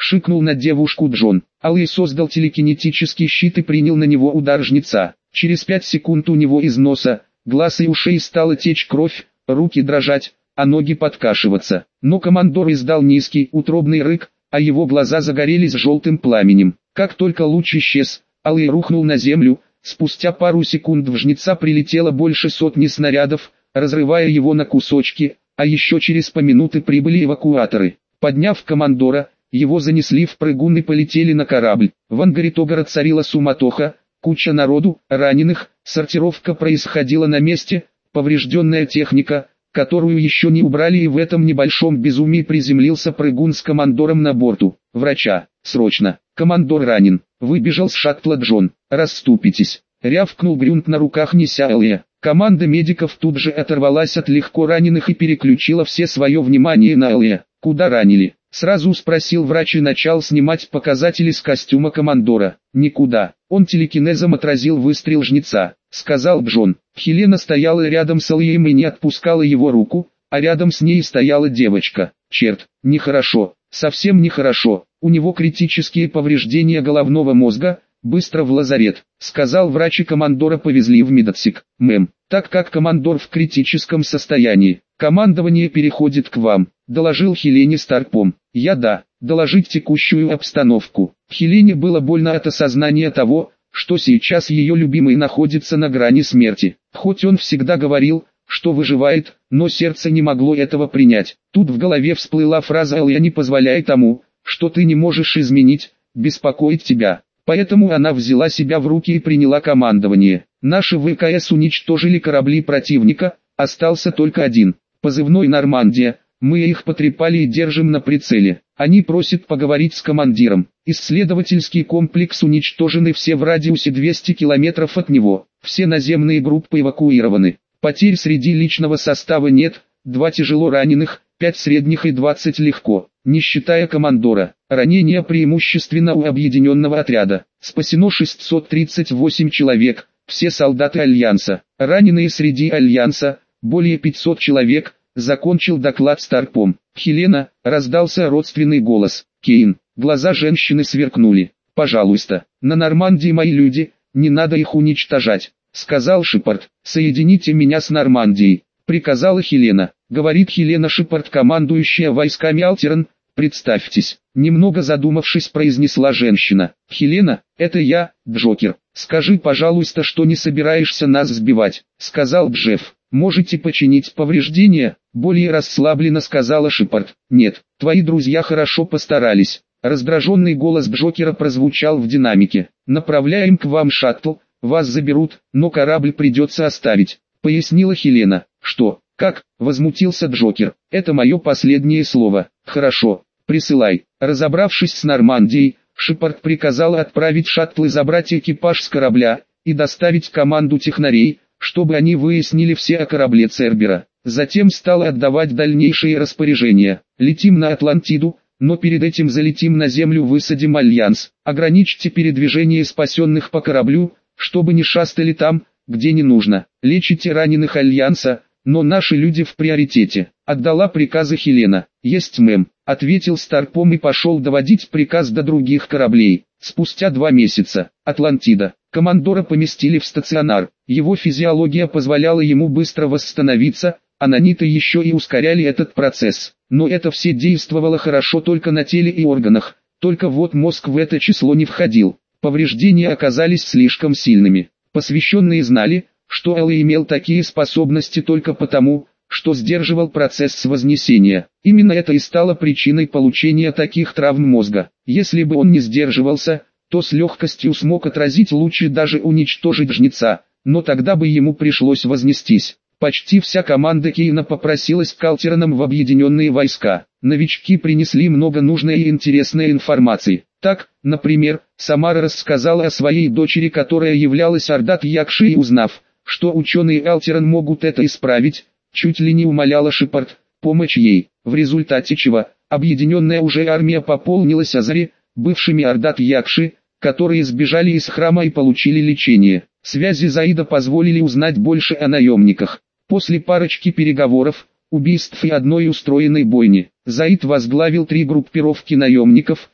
шикнул на девушку Джон. Алый создал телекинетический щит и принял на него удар жнеца. Через пять секунд у него из носа, глаз и ушей стала течь кровь, руки дрожать, а ноги подкашиваться. Но командор издал низкий, утробный рык, а его глаза загорелись желтым пламенем. Как только луч исчез, Алый рухнул на землю. Спустя пару секунд в жнеца прилетело больше сотни снарядов, разрывая его на кусочки, а еще через полминуты прибыли эвакуаторы. Подняв командора, его занесли в прыгун и полетели на корабль. В ангаре Тогара царила суматоха, куча народу, раненых, сортировка происходила на месте, поврежденная техника, которую еще не убрали, и в этом небольшом безумии приземлился прыгун с командором на борту. «Врача, срочно! Командор ранен!» Выбежал с шаттла Джон. «Расступитесь!» Рявкнул Грюнт на руках неся Элия. Команда медиков тут же оторвалась от легко раненых и переключила все свое внимание на Элия. «Куда ранили?» Сразу спросил врач и начал снимать показатели с костюма командора. «Никуда. Он телекинезом отразил выстрел жнеца», — сказал Джон. Хелена стояла рядом с Элием и не отпускала его руку, а рядом с ней стояла девочка. «Черт, нехорошо, совсем нехорошо. У него критические повреждения головного мозга, быстро в лазарет», — сказал врач, и командора повезли в медотсек. «Мэм, так как командор в критическом состоянии, командование переходит к вам», — доложил Хелене Старпом. «Я да, доложить текущую обстановку». Хелене было больно от осознания того, что сейчас ее любимый находится на грани смерти. Хоть он всегда говорил, что выживает, но сердце не могло этого принять. Тут в голове всплыла фраза «Элия не позволяй тому, что ты не можешь изменить, беспокоить тебя». Поэтому она взяла себя в руки и приняла командование. Наши ВКС уничтожили корабли противника, остался только один, позывной «Нормандия». Мы их потрепали и держим на прицеле. Они просят поговорить с командиром. Исследовательский комплекс уничтожены все в радиусе двухсот километров от него. Все наземные группы эвакуированы. Потерь среди личного состава нет, два тяжело раненых, пять средних и двадцать легко, не считая командора. Ранения преимущественно у объединенного отряда. Спасено шестьсот тридцать восемь человек, все солдаты Альянса. Раненые среди Альянса, более пятисот человек. Закончил доклад Старпом. «Хелена», — раздался родственный голос. «Кейн». Глаза женщины сверкнули. «Пожалуйста, на Нормандии мои люди, не надо их уничтожать», — сказал Шепард. «Соедините меня с Нормандией», — приказала Хелена. Говорит Хелена Шепард, командующая войсками Алтерн. «Представьтесь», — немного задумавшись, произнесла женщина. «Хелена, это я, Джокер. Скажи, пожалуйста, что не собираешься нас сбивать», — сказал Джефф. «Можете починить повреждения?» — более расслабленно сказала Шепард. «Нет, твои друзья хорошо постарались». Раздраженный голос Джокера прозвучал в динамике. «Направляем к вам шаттл, вас заберут, но корабль придется оставить», — пояснила Хелена. «Что? Как?» — возмутился Джокер. «Это мое последнее слово». «Хорошо, присылай». Разобравшись с Нормандией, Шепард приказал отправить шаттл и забрать экипаж с корабля, и доставить команду технарей, чтобы они выяснили все о корабле Цербера. Затем стал отдавать дальнейшие распоряжения. «Летим на Атлантиду, но перед этим залетим на землю, высадим Альянс. Ограничьте передвижение спасенных по кораблю, чтобы не шастали там, где не нужно. Лечите раненых Альянса, но наши люди в приоритете», — отдала приказы Хелена. «Есть, мэм», — ответил Старпом и пошел доводить приказ до других кораблей. Спустя два месяца, Атлантида. Командора поместили в стационар. Его физиология позволяла ему быстро восстановиться, а наниты еще и ускоряли этот процесс. Но это все действовало хорошо только на теле и органах, только вот мозг в это число не входил. Повреждения оказались слишком сильными. Посвященные знали, что Элли имел такие способности только потому, что сдерживал процесс вознесения. Именно это и стало причиной получения таких травм мозга. Если бы он не сдерживался, то с легкостью смог отразить луч и даже уничтожить жнеца, но тогда бы ему пришлось вознестись. Почти вся команда Кейна попросилась к Алтернам в объединенные войска. Новички принесли много нужной и интересной информации. Так, например, Самара рассказала о своей дочери, которая являлась Ардат Якши, и узнав, что ученые Алтерн могут это исправить, чуть ли не умоляла Шепард помочь ей, в результате чего объединенная уже армия пополнилась Азари, бывшими Ардат Якши, которые сбежали из храма и получили лечение. Связи Заида позволили узнать больше о наемниках. После парочки переговоров, убийств и одной устроенной бойни, Заид возглавил три группировки наемников,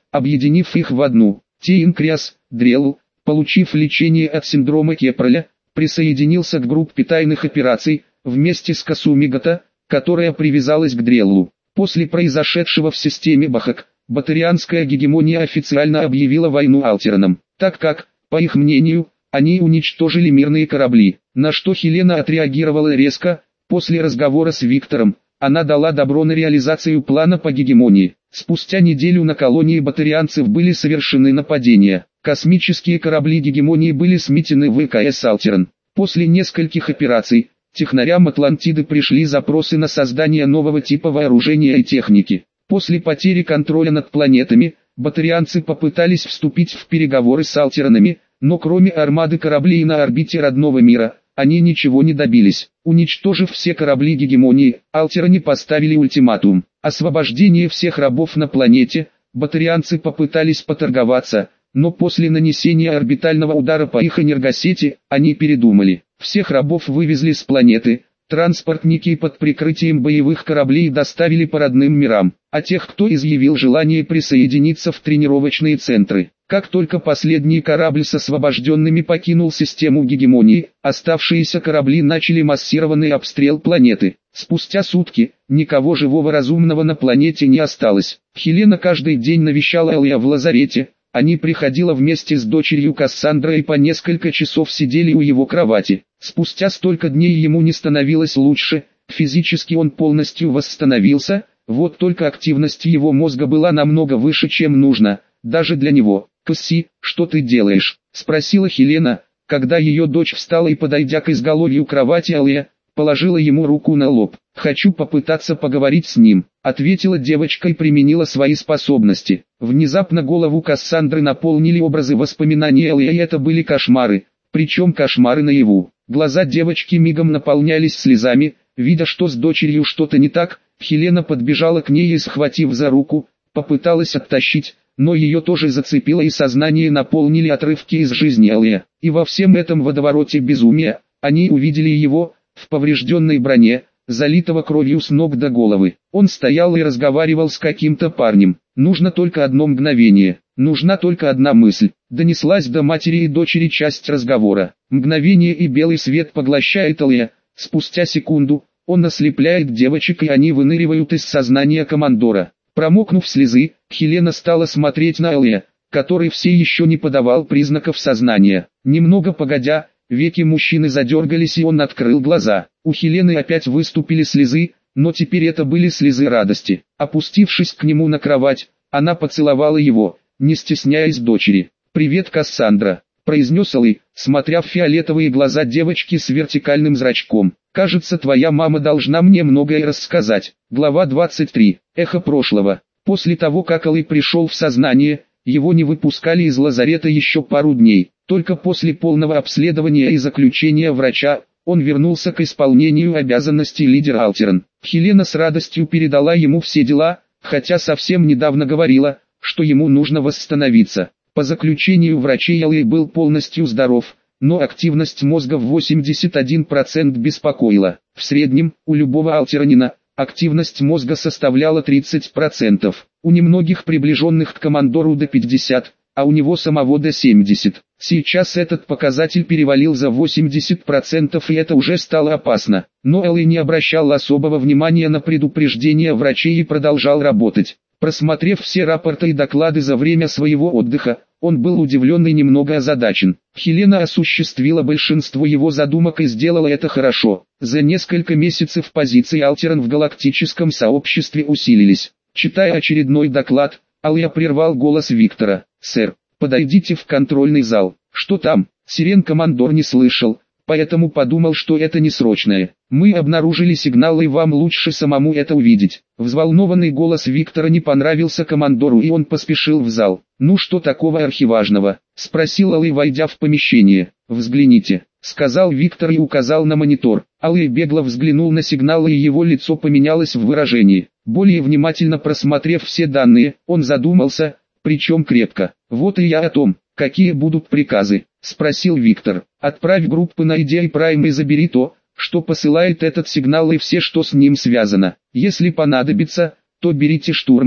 объединив их в одну. Тейнкриас, Дрелл, получив лечение от синдрома Кепроля, присоединился к группе тайных операций, вместе с Касумигата, которая привязалась к Дреллу. После произошедшего в системе Бахак, батарианская гегемония официально объявила войну Алтеранам, так как, по их мнению, они уничтожили мирные корабли, на что Хелена отреагировала резко. После разговора с Виктором, она дала добро на реализацию плана по гегемонии. Спустя неделю на колонии батарианцев были совершены нападения. Космические корабли гегемонии были сметены в ВКС Алтеран. После нескольких операций, технарям Атлантиды пришли запросы на создание нового типа вооружения и техники. После потери контроля над планетами, батарианцы попытались вступить в переговоры с Алтеранами, но кроме армады кораблей на орбите родного мира, они ничего не добились. Уничтожив все корабли гегемонии, Алтеране поставили ультиматум. Освобождение всех рабов на планете. Батарианцы попытались поторговаться, но после нанесения орбитального удара по их энергосети, они передумали. Всех рабов вывезли с планеты, транспортники под прикрытием боевых кораблей доставили по родным мирам, а тех, кто изъявил желание присоединиться в тренировочные центры. Как только последний корабль с освобожденными покинул систему гегемонии, оставшиеся корабли начали массированный обстрел планеты. Спустя сутки, никого живого разумного на планете не осталось. Хелена каждый день навещала Элия в лазарете, они приходила вместе с дочерью Кассандрой и по несколько часов сидели у его кровати. Спустя столько дней ему не становилось лучше, физически он полностью восстановился, вот только активность его мозга была намного выше, чем нужно, даже для него. «Касси, что ты делаешь?» – спросила Хелена, когда ее дочь встала и, подойдя к изголовью кровати Элия, положила ему руку на лоб. «Хочу попытаться поговорить с ним», – ответила девочка и применила свои способности. Внезапно голову Кассандры наполнили образы воспоминаний Элия, и это были кошмары, причем кошмары наяву. Глаза девочки мигом наполнялись слезами, видя, что с дочерью что-то не так, Хелена подбежала к ней и, схватив за руку, попыталась оттащить, но ее тоже зацепило и сознание наполнили отрывки из жизни Элия. И во всем этом водовороте безумия, они увидели его, в поврежденной броне, залитого кровью с ног до головы. Он стоял и разговаривал с каким-то парнем. Нужно только одно мгновение, нужна только одна мысль. Донеслась до матери и дочери часть разговора. Мгновение, и белый свет поглощает Элия. Спустя секунду, он ослепляет девочек, и они выныривают из сознания командора. Промокнув слезы, Хелена стала смотреть на Элия, который все еще не подавал признаков сознания. Немного погодя, веки мужчины задергались, и он открыл глаза. У Хелены опять выступили слезы, но теперь это были слезы радости. Опустившись к нему на кровать, она поцеловала его, не стесняясь дочери. «Привет, Кассандра», — произнес Элий, смотря в фиолетовые глаза девочки с вертикальным зрачком. «Кажется, твоя мама должна мне многое рассказать». Глава двадцать три. Эхо прошлого. После того, как Элий пришел в сознание, его не выпускали из лазарета еще пару дней. Только после полного обследования и заключения врача, он вернулся к исполнению обязанностей лидера Алтеран. Хелена с радостью передала ему все дела, хотя совсем недавно говорила, что ему нужно восстановиться. По заключению врачей Элий был полностью здоров, но активность мозга в восемьдесят один процент беспокоила. В среднем, у любого алтеранина, активность мозга составляла тридцать процентов, у немногих приближенных к командору до пятидесяти процентов, а у него самого до семидесяти процентов. Сейчас этот показатель перевалил за восемьдесят процентов, и это уже стало опасно. Но Элий не обращал особого внимания на предупреждения врачей и продолжал работать. Просмотрев все рапорты и доклады за время своего отдыха, он был удивлен и немного озадачен. Хелена осуществила большинство его задумок и сделала это хорошо. За несколько месяцев позиции Алтеран в галактическом сообществе усилились. Читая очередной доклад, Элия прервал голос Виктора. «Сэр, подойдите в контрольный зал». «Что там?» Сирен командор не слышал, поэтому подумал, что это не срочное. «Мы обнаружили сигналы, и вам лучше самому это увидеть». Взволнованный голос Виктора не понравился командору, и он поспешил в зал. «Ну что такого архиважного?» — спросил Элий, войдя в помещение. «Взгляните», — сказал Виктор и указал на монитор. Элий бегло взглянул на сигналы, и его лицо поменялось в выражении. Более внимательно просмотрев все данные, он задумался, причем крепко. «Вот и я о том, какие будут приказы», — спросил Виктор. «Отправь группы на Идеи Прайм и забери то, что посылает этот сигнал, и все, что с ним связано. Если понадобится, то берите штурмом,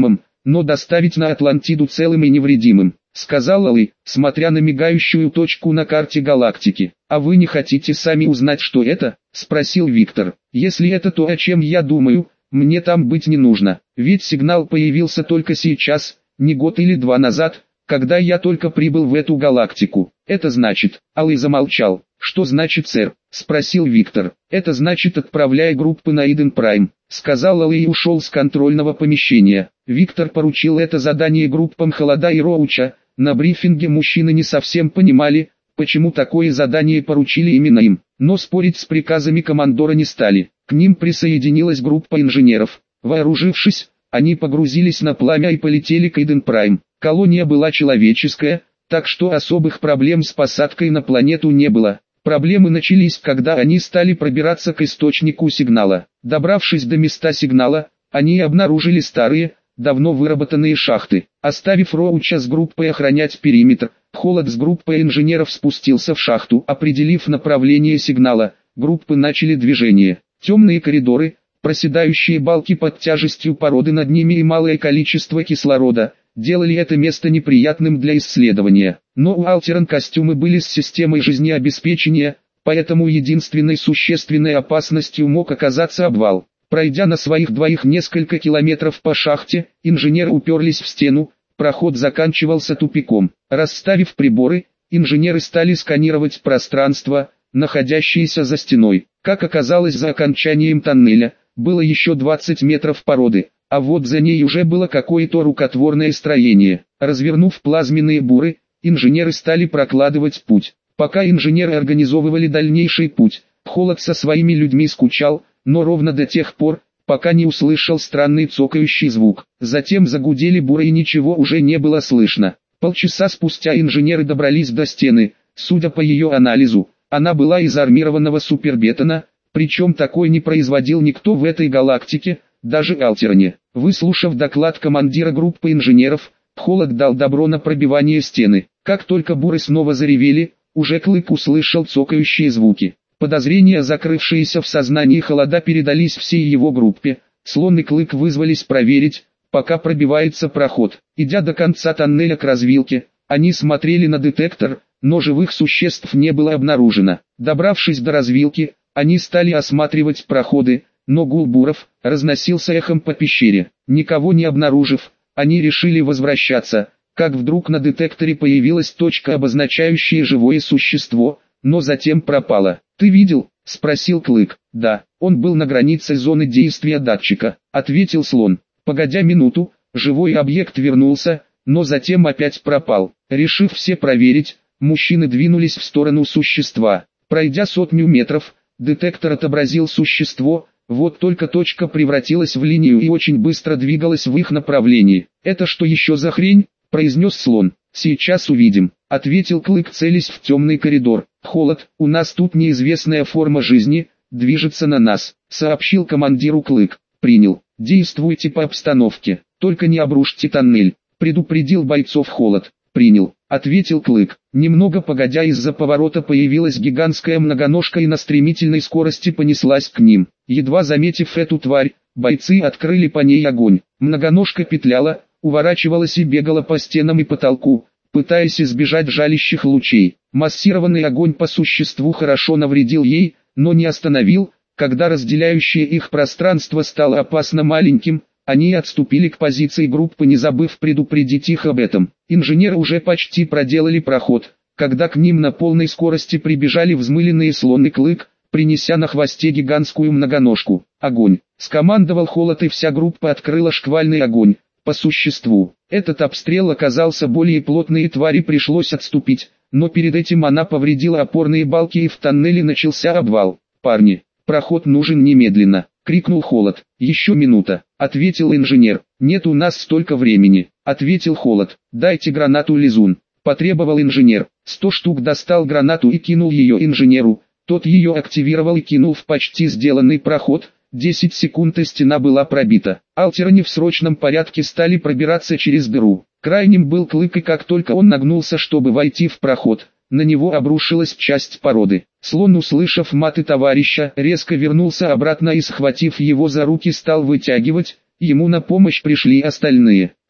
но доставить на Атлантиду целым и невредимым», — сказал Алый, смотря на мигающую точку на карте галактики. «А вы не хотите сами узнать, что это?» — спросил Виктор. «Если это то, о чем я думаю, мне там быть не нужно, ведь сигнал появился только сейчас, не год или два назад, когда я только прибыл в эту галактику. Это значит...» Алый замолчал. «Что значит, сэр?» — спросил Виктор. «Это значит, отправляй группы на Иден Прайм», — сказал Алый и ушел с контрольного помещения. Виктор поручил это задание группам Холода и Роуча. На брифинге мужчины не совсем понимали, почему такое задание поручили именно им, но спорить с приказами командора не стали. К ним присоединилась группа инженеров. Вооружившись, они погрузились на пламя и полетели к Иден Прайм. Колония была человеческая, так что особых проблем с посадкой на планету не было. Проблемы начались, когда они стали пробираться к источнику сигнала. Добравшись до места сигнала, они обнаружили старые, давно выработанные шахты. Оставив Роуча с группой охранять периметр, Холод с группой инженеров спустился в шахту. Определив направление сигнала, группы начали движение. Темные коридоры, проседающие балки под тяжестью породы над ними и малое количество кислорода делали это место неприятным для исследования. Но у Алтеран костюмы были с системой жизнеобеспечения, поэтому единственной существенной опасностью мог оказаться обвал. Пройдя на своих двоих несколько километров по шахте, инженеры уперлись в стену, проход заканчивался тупиком. Расставив приборы, инженеры стали сканировать пространство, находящееся за стеной. Как оказалось, за окончанием тоннеля было еще двадцать метров породы, а вот за ней уже было какое-то рукотворное строение. Развернув плазменные буры, инженеры стали прокладывать путь. Пока инженеры организовывали дальнейший путь, Холод со своими людьми скучал, но ровно до тех пор, пока не услышал странный цокающий звук. Затем загудели буры и ничего уже не было слышно. Полчаса спустя инженеры добрались до стены. Судя по ее анализу, она была из армированного супербетона, причем такой не производил никто в этой галактике, даже Алтеране. Выслушав доклад командира группы инженеров, Холод дал добро на пробивание стены. Как только буры снова заревели, уже Клык услышал цокающие звуки. Подозрения, закрывшиеся в сознании Холода, передались всей его группе. Слон и Клык вызвались проверить, пока пробивается проход. Идя до конца тоннеля к развилке, они смотрели на детектор, но живых существ не было обнаружено. Добравшись до развилки, они стали осматривать проходы, но гул буров разносился эхом по пещере. Никого не обнаружив, они решили возвращаться, как вдруг на детекторе появилась точка, обозначающая живое существо, но затем пропала. «Ты видел?» — спросил Клык. «Да, он был на границе зоны действия датчика», — ответил Слон. Погодя минуту, живой объект вернулся, но затем опять пропал. Решив все проверить, мужчины двинулись в сторону существа. Пройдя сотню метров, детектор отобразил существо, вот только точка превратилась в линию и очень быстро двигалась в их направлении. «Это что еще за хрень?» — произнес Слон. «Сейчас увидим», — ответил Клык, целясь в темный коридор. «Холод, у нас тут неизвестная форма жизни, движется на нас», — сообщил командиру Клык. «Принял. Действуйте по обстановке, только не обрушьте тоннель», — предупредил бойцов Холод. «Принял», — ответил Клык. Немного погодя, из-за поворота появилась гигантская многоножка и на стремительной скорости понеслась к ним. Едва заметив эту тварь, бойцы открыли по ней огонь. Многоножка петляла, уворачивалась и бегала по стенам и потолку, пытаясь избежать жалящих лучей. Массированный огонь по существу хорошо навредил ей, но не остановил. Когда разделяющее их пространство стало опасно маленьким, они отступили к позиции группы, не забыв предупредить их об этом. Инженеры уже почти проделали проход, когда к ним на полной скорости прибежали взмыленные Слон и Клык, принеся на хвосте гигантскую многоножку. «Огонь!» — скомандовал Холод, и вся группа открыла шквальный огонь по существу. Этот обстрел оказался более плотный, и твари пришлось отступить, но перед этим она повредила опорные балки и в тоннеле начался обвал. «Парни, проход нужен немедленно!» — крикнул Холод. «Еще минута», — ответил инженер. «Нет у нас столько времени», — ответил Холод. «Дайте гранату, лизун», — потребовал инженер. Сто штук достал гранату и кинул ее инженеру. Тот ее активировал и кинул в почти сделанный проход. Десять секунд и стена была пробита. Алтеране в срочном порядке стали пробираться через дыру. Крайним был Клык, и как только он нагнулся, чтобы войти в проход, на него обрушилась часть породы. Слон, услышав маты товарища, резко вернулся обратно и, схватив его за руки, стал вытягивать. Ему на помощь пришли остальные.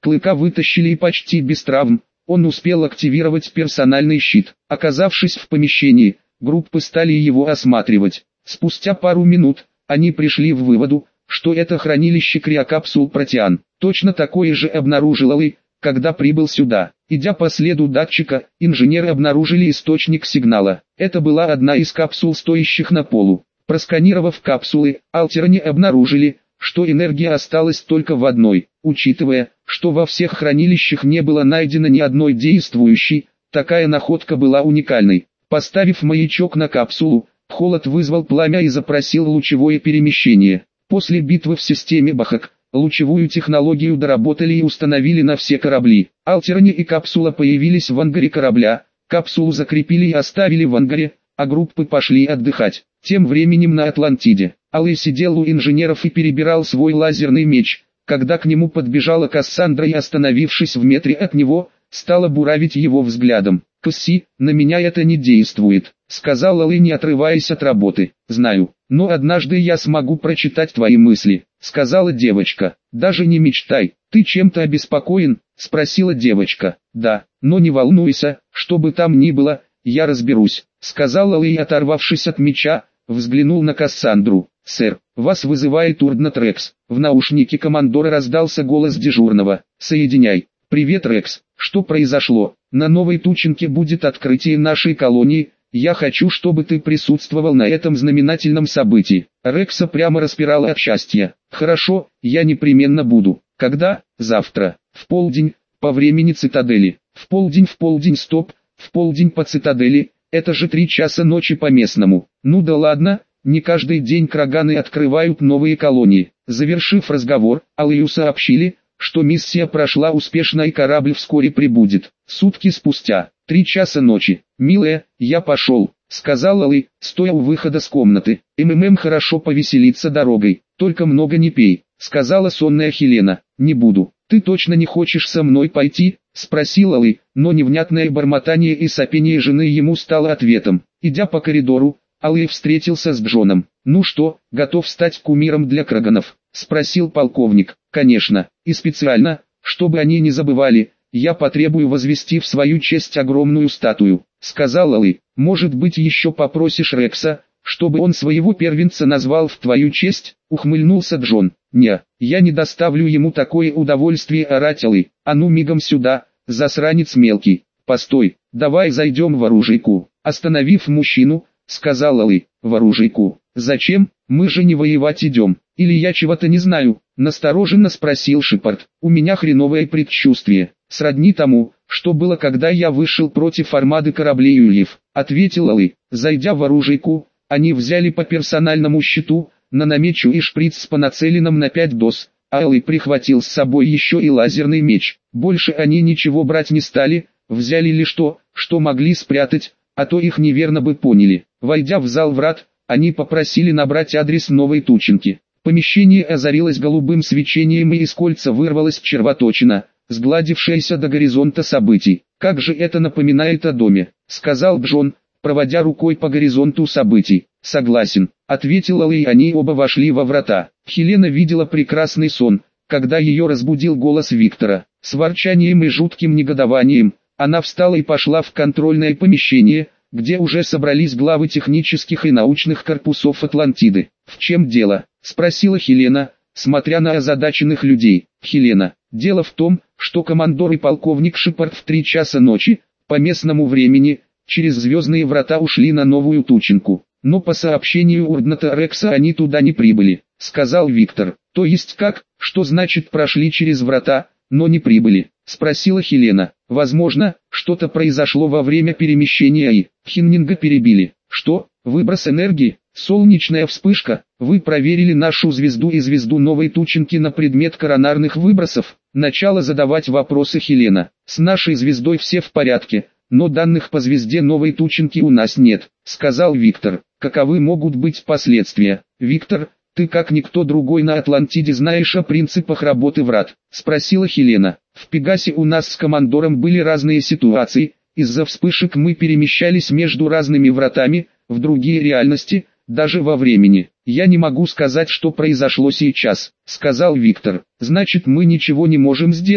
Клыка вытащили и почти без травм. Он успел активировать персональный щит. Оказавшись в помещении, группы стали его осматривать. Спустя пару минут, они пришли в выводу, что это хранилище криокапсул Протеан. Точно такое же обнаружил Алый, когда прибыл сюда. Идя по следу датчика, инженеры обнаружили источник сигнала. Это была одна из капсул, стоящих на полу. Просканировав капсулы, алтеране обнаружили, что энергия осталась только в одной. Учитывая, что во всех хранилищах не было найдено ни одной действующей, такая находка была уникальной. Поставив маячок на капсулу, холод вызвал пламя и запросил лучевое перемещение. После битвы в системе Бахак, лучевую технологию доработали и установили на все корабли. Алтеране и капсула появились в ангаре корабля, капсулу закрепили и оставили в ангаре, а группы пошли отдыхать. Тем временем на Атлантиде, Алый сидел у инженеров и перебирал свой лазерный меч, когда к нему подбежала Кассандра и, остановившись в метре от него, стала буравить его взглядом. «Касси, на меня это не действует», — сказал Алый, не отрываясь от работы. «Знаю, но однажды я смогу прочитать твои мысли», — сказала девочка. «Даже не мечтай, ты чем-то обеспокоен?» — спросила девочка. «Да, но не волнуйся, что бы там ни было, я разберусь», — сказал Алый, оторвавшись от меча, взглянул на Кассандру. «Сэр, вас вызывает Урднат Рекс». В наушнике командора раздался голос дежурного. «Соединяй». «Привет, Рекс. Что произошло? На новой Тучинке будет открытие нашей колонии. Я хочу, чтобы ты присутствовал на этом знаменательном событии». Рекса прямо распирала от счастья. «Хорошо, я непременно буду». «Когда?» «Завтра. В полдень, по времени цитадели». «В полдень, в полдень, стоп, в полдень по цитадели. Это же три часа ночи по местному». «Ну да ладно, не каждый день краганы открывают новые колонии». Завершив разговор, Алыю сообщили, что миссия прошла успешно и корабль вскоре прибудет. Сутки спустя, три часа ночи. «Милая, я пошел», — сказал Алый, стоя у выхода с комнаты. «МММ хорошо повеселиться дорогой, только много не пей», — сказала сонная Хелена. «Не буду». «Ты точно не хочешь со мной пойти?» — спросил Алый, но невнятное бормотание и сопение жены ему стало ответом. Идя по коридору, Алый встретился с Джоном. «Ну что, готов стать кумиром для краганов?» — спросил полковник. «Конечно, и специально, чтобы они не забывали, я потребую возвести в свою честь огромную статую», — сказал Алый. «Может быть, еще попросишь Рекса, чтобы он своего первенца назвал в твою честь?» — ухмыльнулся Джон. «Не, я не доставлю ему такое удовольствие», — орать Алый. «А ну мигом сюда, засранец мелкий». «Постой, давай зайдем в оружейку». Остановив мужчину, сказал Алый. «В оружейку? Зачем? Мы же не воевать идем. Или я чего-то не знаю?» Настороженно спросил Шепард. «У меня хреновое предчувствие, сродни тому, что было, когда я вышел против армады кораблей Ульев», — ответил Алый. Зайдя в оружейку, они взяли по персональному щиту, наномечу и шприц по нацеленным на пять доз, а Алый прихватил с собой еще и лазерный меч. Больше они ничего брать не стали, взяли лишь то, что могли спрятать, а то их неверно бы поняли. Войдя в зал врат, они попросили набрать адрес новой Тучинки. Помещение озарилось голубым свечением и из кольца вырвалась червоточина, сгладившаяся до горизонта событий. «Как же это напоминает о доме», — сказал Джон, проводя рукой по горизонту событий. «Согласен», — ответил Алый, и они оба вошли во врата. Хелена видела прекрасный сон, когда ее разбудил голос Виктора. С ворчанием и жутким негодованием, она встала и пошла в контрольное помещение, где уже собрались главы технических и научных корпусов Атлантиды. «В чем дело?» — спросила Хелена, смотря на озадаченных людей. «Хелена, дело в том, что командор и полковник Шепард в три часа ночи, по местному времени, через звездные врата ушли на новую Тучинку. Но по сообщению Урдната Рекса они туда не прибыли», — сказал Виктор. «То есть как? Что значит прошли через врата, но не прибыли?» — спросила Хелена. «Возможно, что-то произошло во время перемещения и Хиннинга перебили». «Что? Выброс энергии? Солнечная вспышка? Вы проверили нашу звезду и звезду новой Тучинки на предмет коронарных выбросов?» Начала задавать вопросы Хелена. «С нашей звездой все в порядке, но данных по звезде новой Тучинки у нас нет», — сказал Виктор. «Каковы могут быть последствия?» «Виктор, ты как никто другой на Атлантиде знаешь о принципах работы врат?» — спросила Хелена. «В Пегасе у нас с командором были разные ситуации, из-за вспышек мы перемещались между разными вратами, в другие реальности, даже во времени. Я не могу сказать, что произошло сейчас», — сказал Виктор. «Значит, мы ничего не можем сделать»,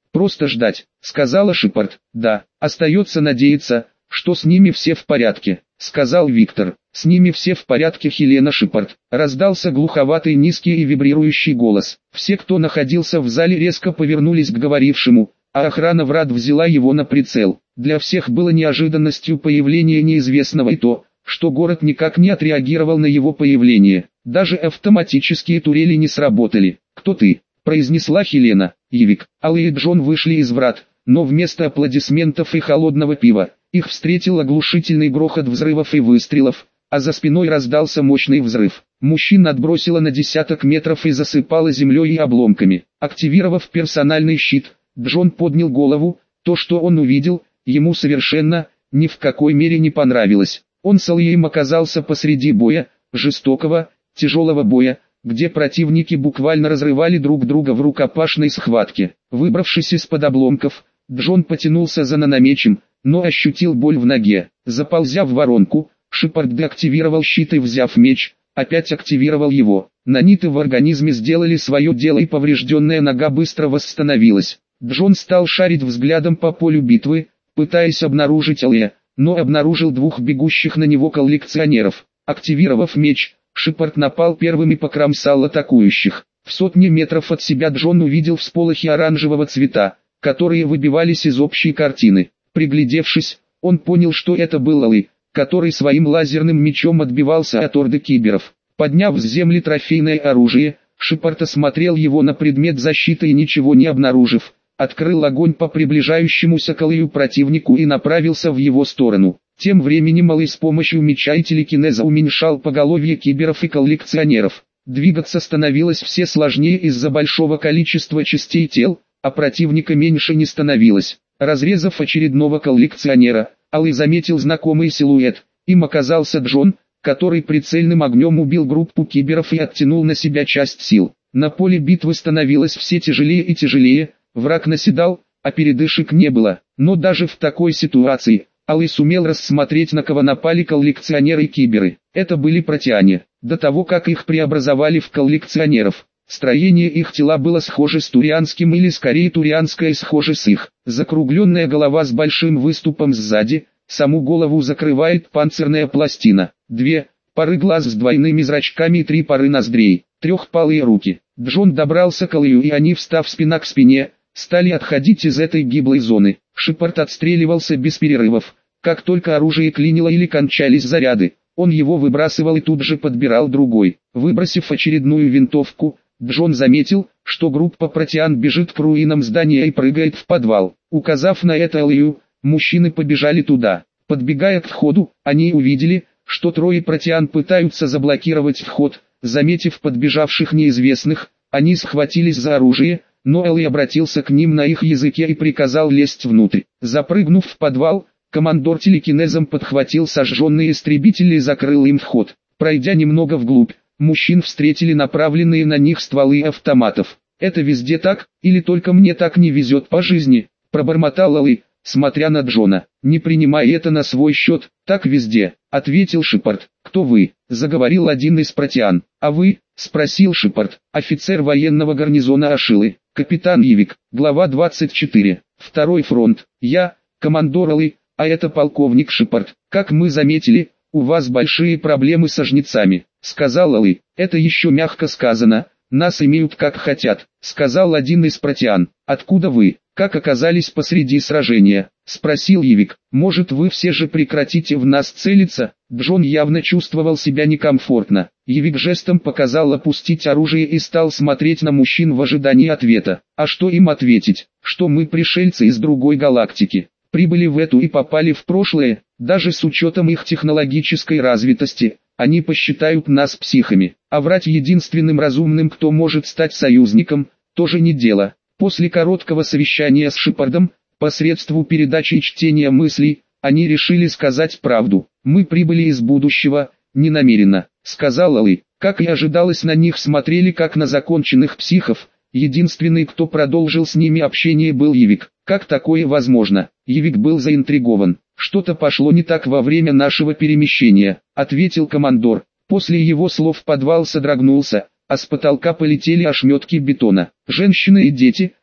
Просто ждать, сказала Шепард. Да, остается надеяться, что с ними все в порядке, сказал Виктор. С ними все в порядке, Хелена Шепард. Раздался глуховатый, низкий и вибрирующий голос. Все, кто находился в зале, резко повернулись к говорившему, а охрана врат взяла его на прицел. Для всех было неожиданностью появление неизвестного и то, что город никак не отреагировал на его появление. Даже автоматические турели не сработали. «Кто ты?» – произнесла Хелена. Ивик. Алый и Джон вышли из врат, но вместо аплодисментов и холодного пива, их встретил оглушительный грохот взрывов и выстрелов, а за спиной раздался мощный взрыв. Мужчин отбросило на десяток метров и засыпало землей и обломками. Активировав персональный щит, Джон поднял голову. То, что он увидел, ему совершенно, ни в какой мере не понравилось. Он с Алием оказался посреди боя, жестокого, тяжелого боя, где противники буквально разрывали друг друга в рукопашной схватке. Выбравшись из-под обломков, Джон потянулся за наномечем, но ощутил боль в ноге. Заползя в воронку, Шепард деактивировал щит и, взяв меч, опять активировал его. Наниты в организме сделали свое дело, и поврежденная нога быстро восстановилась. Джон стал шарить взглядом по полю битвы, пытаясь обнаружить Алия, но обнаружил двух бегущих на него коллекционеров. Активировав меч, Шепард напал первым и покромсал атакующих. В сотне метров от себя Джон увидел всполохи оранжевого цвета, которые выбивались из общей картины. Приглядевшись, он понял, что это был Алый, который своим лазерным мечом отбивался от орды киберов. Подняв с земли трофейное оружие, Шепард осмотрел его на предмет защиты и, ничего не обнаружив, открыл огонь по приближающемуся к Алию противнику и направился в его сторону. Тем временем Алый с помощью меча и телекинеза уменьшал поголовье киберов и коллекционеров. Двигаться становилось все сложнее из-за большого количества частей тел, а противника меньше не становилось. Разрезав очередного коллекционера, Алый заметил знакомый силуэт. Им оказался Джон, который прицельным огнем убил группу киберов и оттянул на себя часть сил. На поле битвы становилось все тяжелее и тяжелее, враг наседал, а передышек не было. Но даже в такой ситуации, Алый сумел рассмотреть, на кого напали коллекционеры и киберы. Это были протеане. До того, как их преобразовали в коллекционеров, строение их тела было схоже с турианским, или скорее турианское схоже с их. Закругленная голова с большим выступом сзади, саму голову закрывает панцирная пластина. Две пары глаз с двойными зрачками и три пары ноздрей. Трехпалые руки. Джон добрался к Алию, и они, встав спина к спине, стали отходить из этой гиблой зоны. Шепард отстреливался без перерывов. Как только оружие клинило или кончались заряды, он его выбрасывал и тут же подбирал другой. Выбросив очередную винтовку, Джон заметил, что группа протеан бежит к руинам здания и прыгает в подвал. Указав на это Алию, мужчины побежали туда. Подбегая к входу, они увидели, что трое протеан пытаются заблокировать вход. Заметив подбежавших неизвестных, они схватились за оружие, но Алий обратился к ним на их языке и приказал лезть внутрь. Запрыгнув в подвал, командор телекинезом подхватил сожженные истребители и закрыл им вход. Пройдя немного вглубь, мужчин встретили направленные на них стволы автоматов. «Это везде так, или только мне так не везет по жизни?» – пробормотал Алый, смотря на Джона. «Не принимай это на свой счет, так везде», – ответил Шепард. «Кто вы?» – заговорил один из протеан. «А вы?» – спросил Шепард. «Офицер военного гарнизона Ашилы, капитан Ивик, глава двадцать четыре, второй фронт. Я, командор Алый, а это полковник Шепард. Как мы заметили, у вас большие проблемы со жнецами», — сказал Алый. «Это еще мягко сказано, нас имеют как хотят», — сказал один из протеан. «Откуда вы, как оказались посреди сражения?» — спросил Ивик. «Может, вы все же прекратите в нас целиться?» Джон явно чувствовал себя некомфортно. Ивик жестом показал опустить оружие и стал смотреть на мужчин в ожидании ответа. А что им ответить? Что мы пришельцы из другой галактики. Прибыли в эту и попали в прошлое, даже с учетом их технологической развитости, они посчитают нас психами. А врать единственным разумным, кто может стать союзником, тоже не дело. После короткого совещания с Шепардом, посредством передачи и чтения мыслей, они решили сказать правду. «Мы прибыли из будущего, не намеренно», — сказал Алый. Как и ожидалось, на них смотрели как на законченных психов. Единственный, кто продолжил с ними общение, был Ивик. «Как такое возможно?» Ивик был заинтригован. «Что-то пошло не так во время нашего перемещения», — ответил командор. После его слов подвал содрогнулся, а с потолка полетели ошметки бетона. Женщины и дети,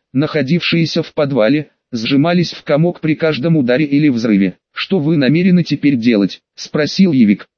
находившиеся в подвале, сжимались в комок при каждом ударе или взрыве. «Что вы намерены теперь делать?» – спросил Евик.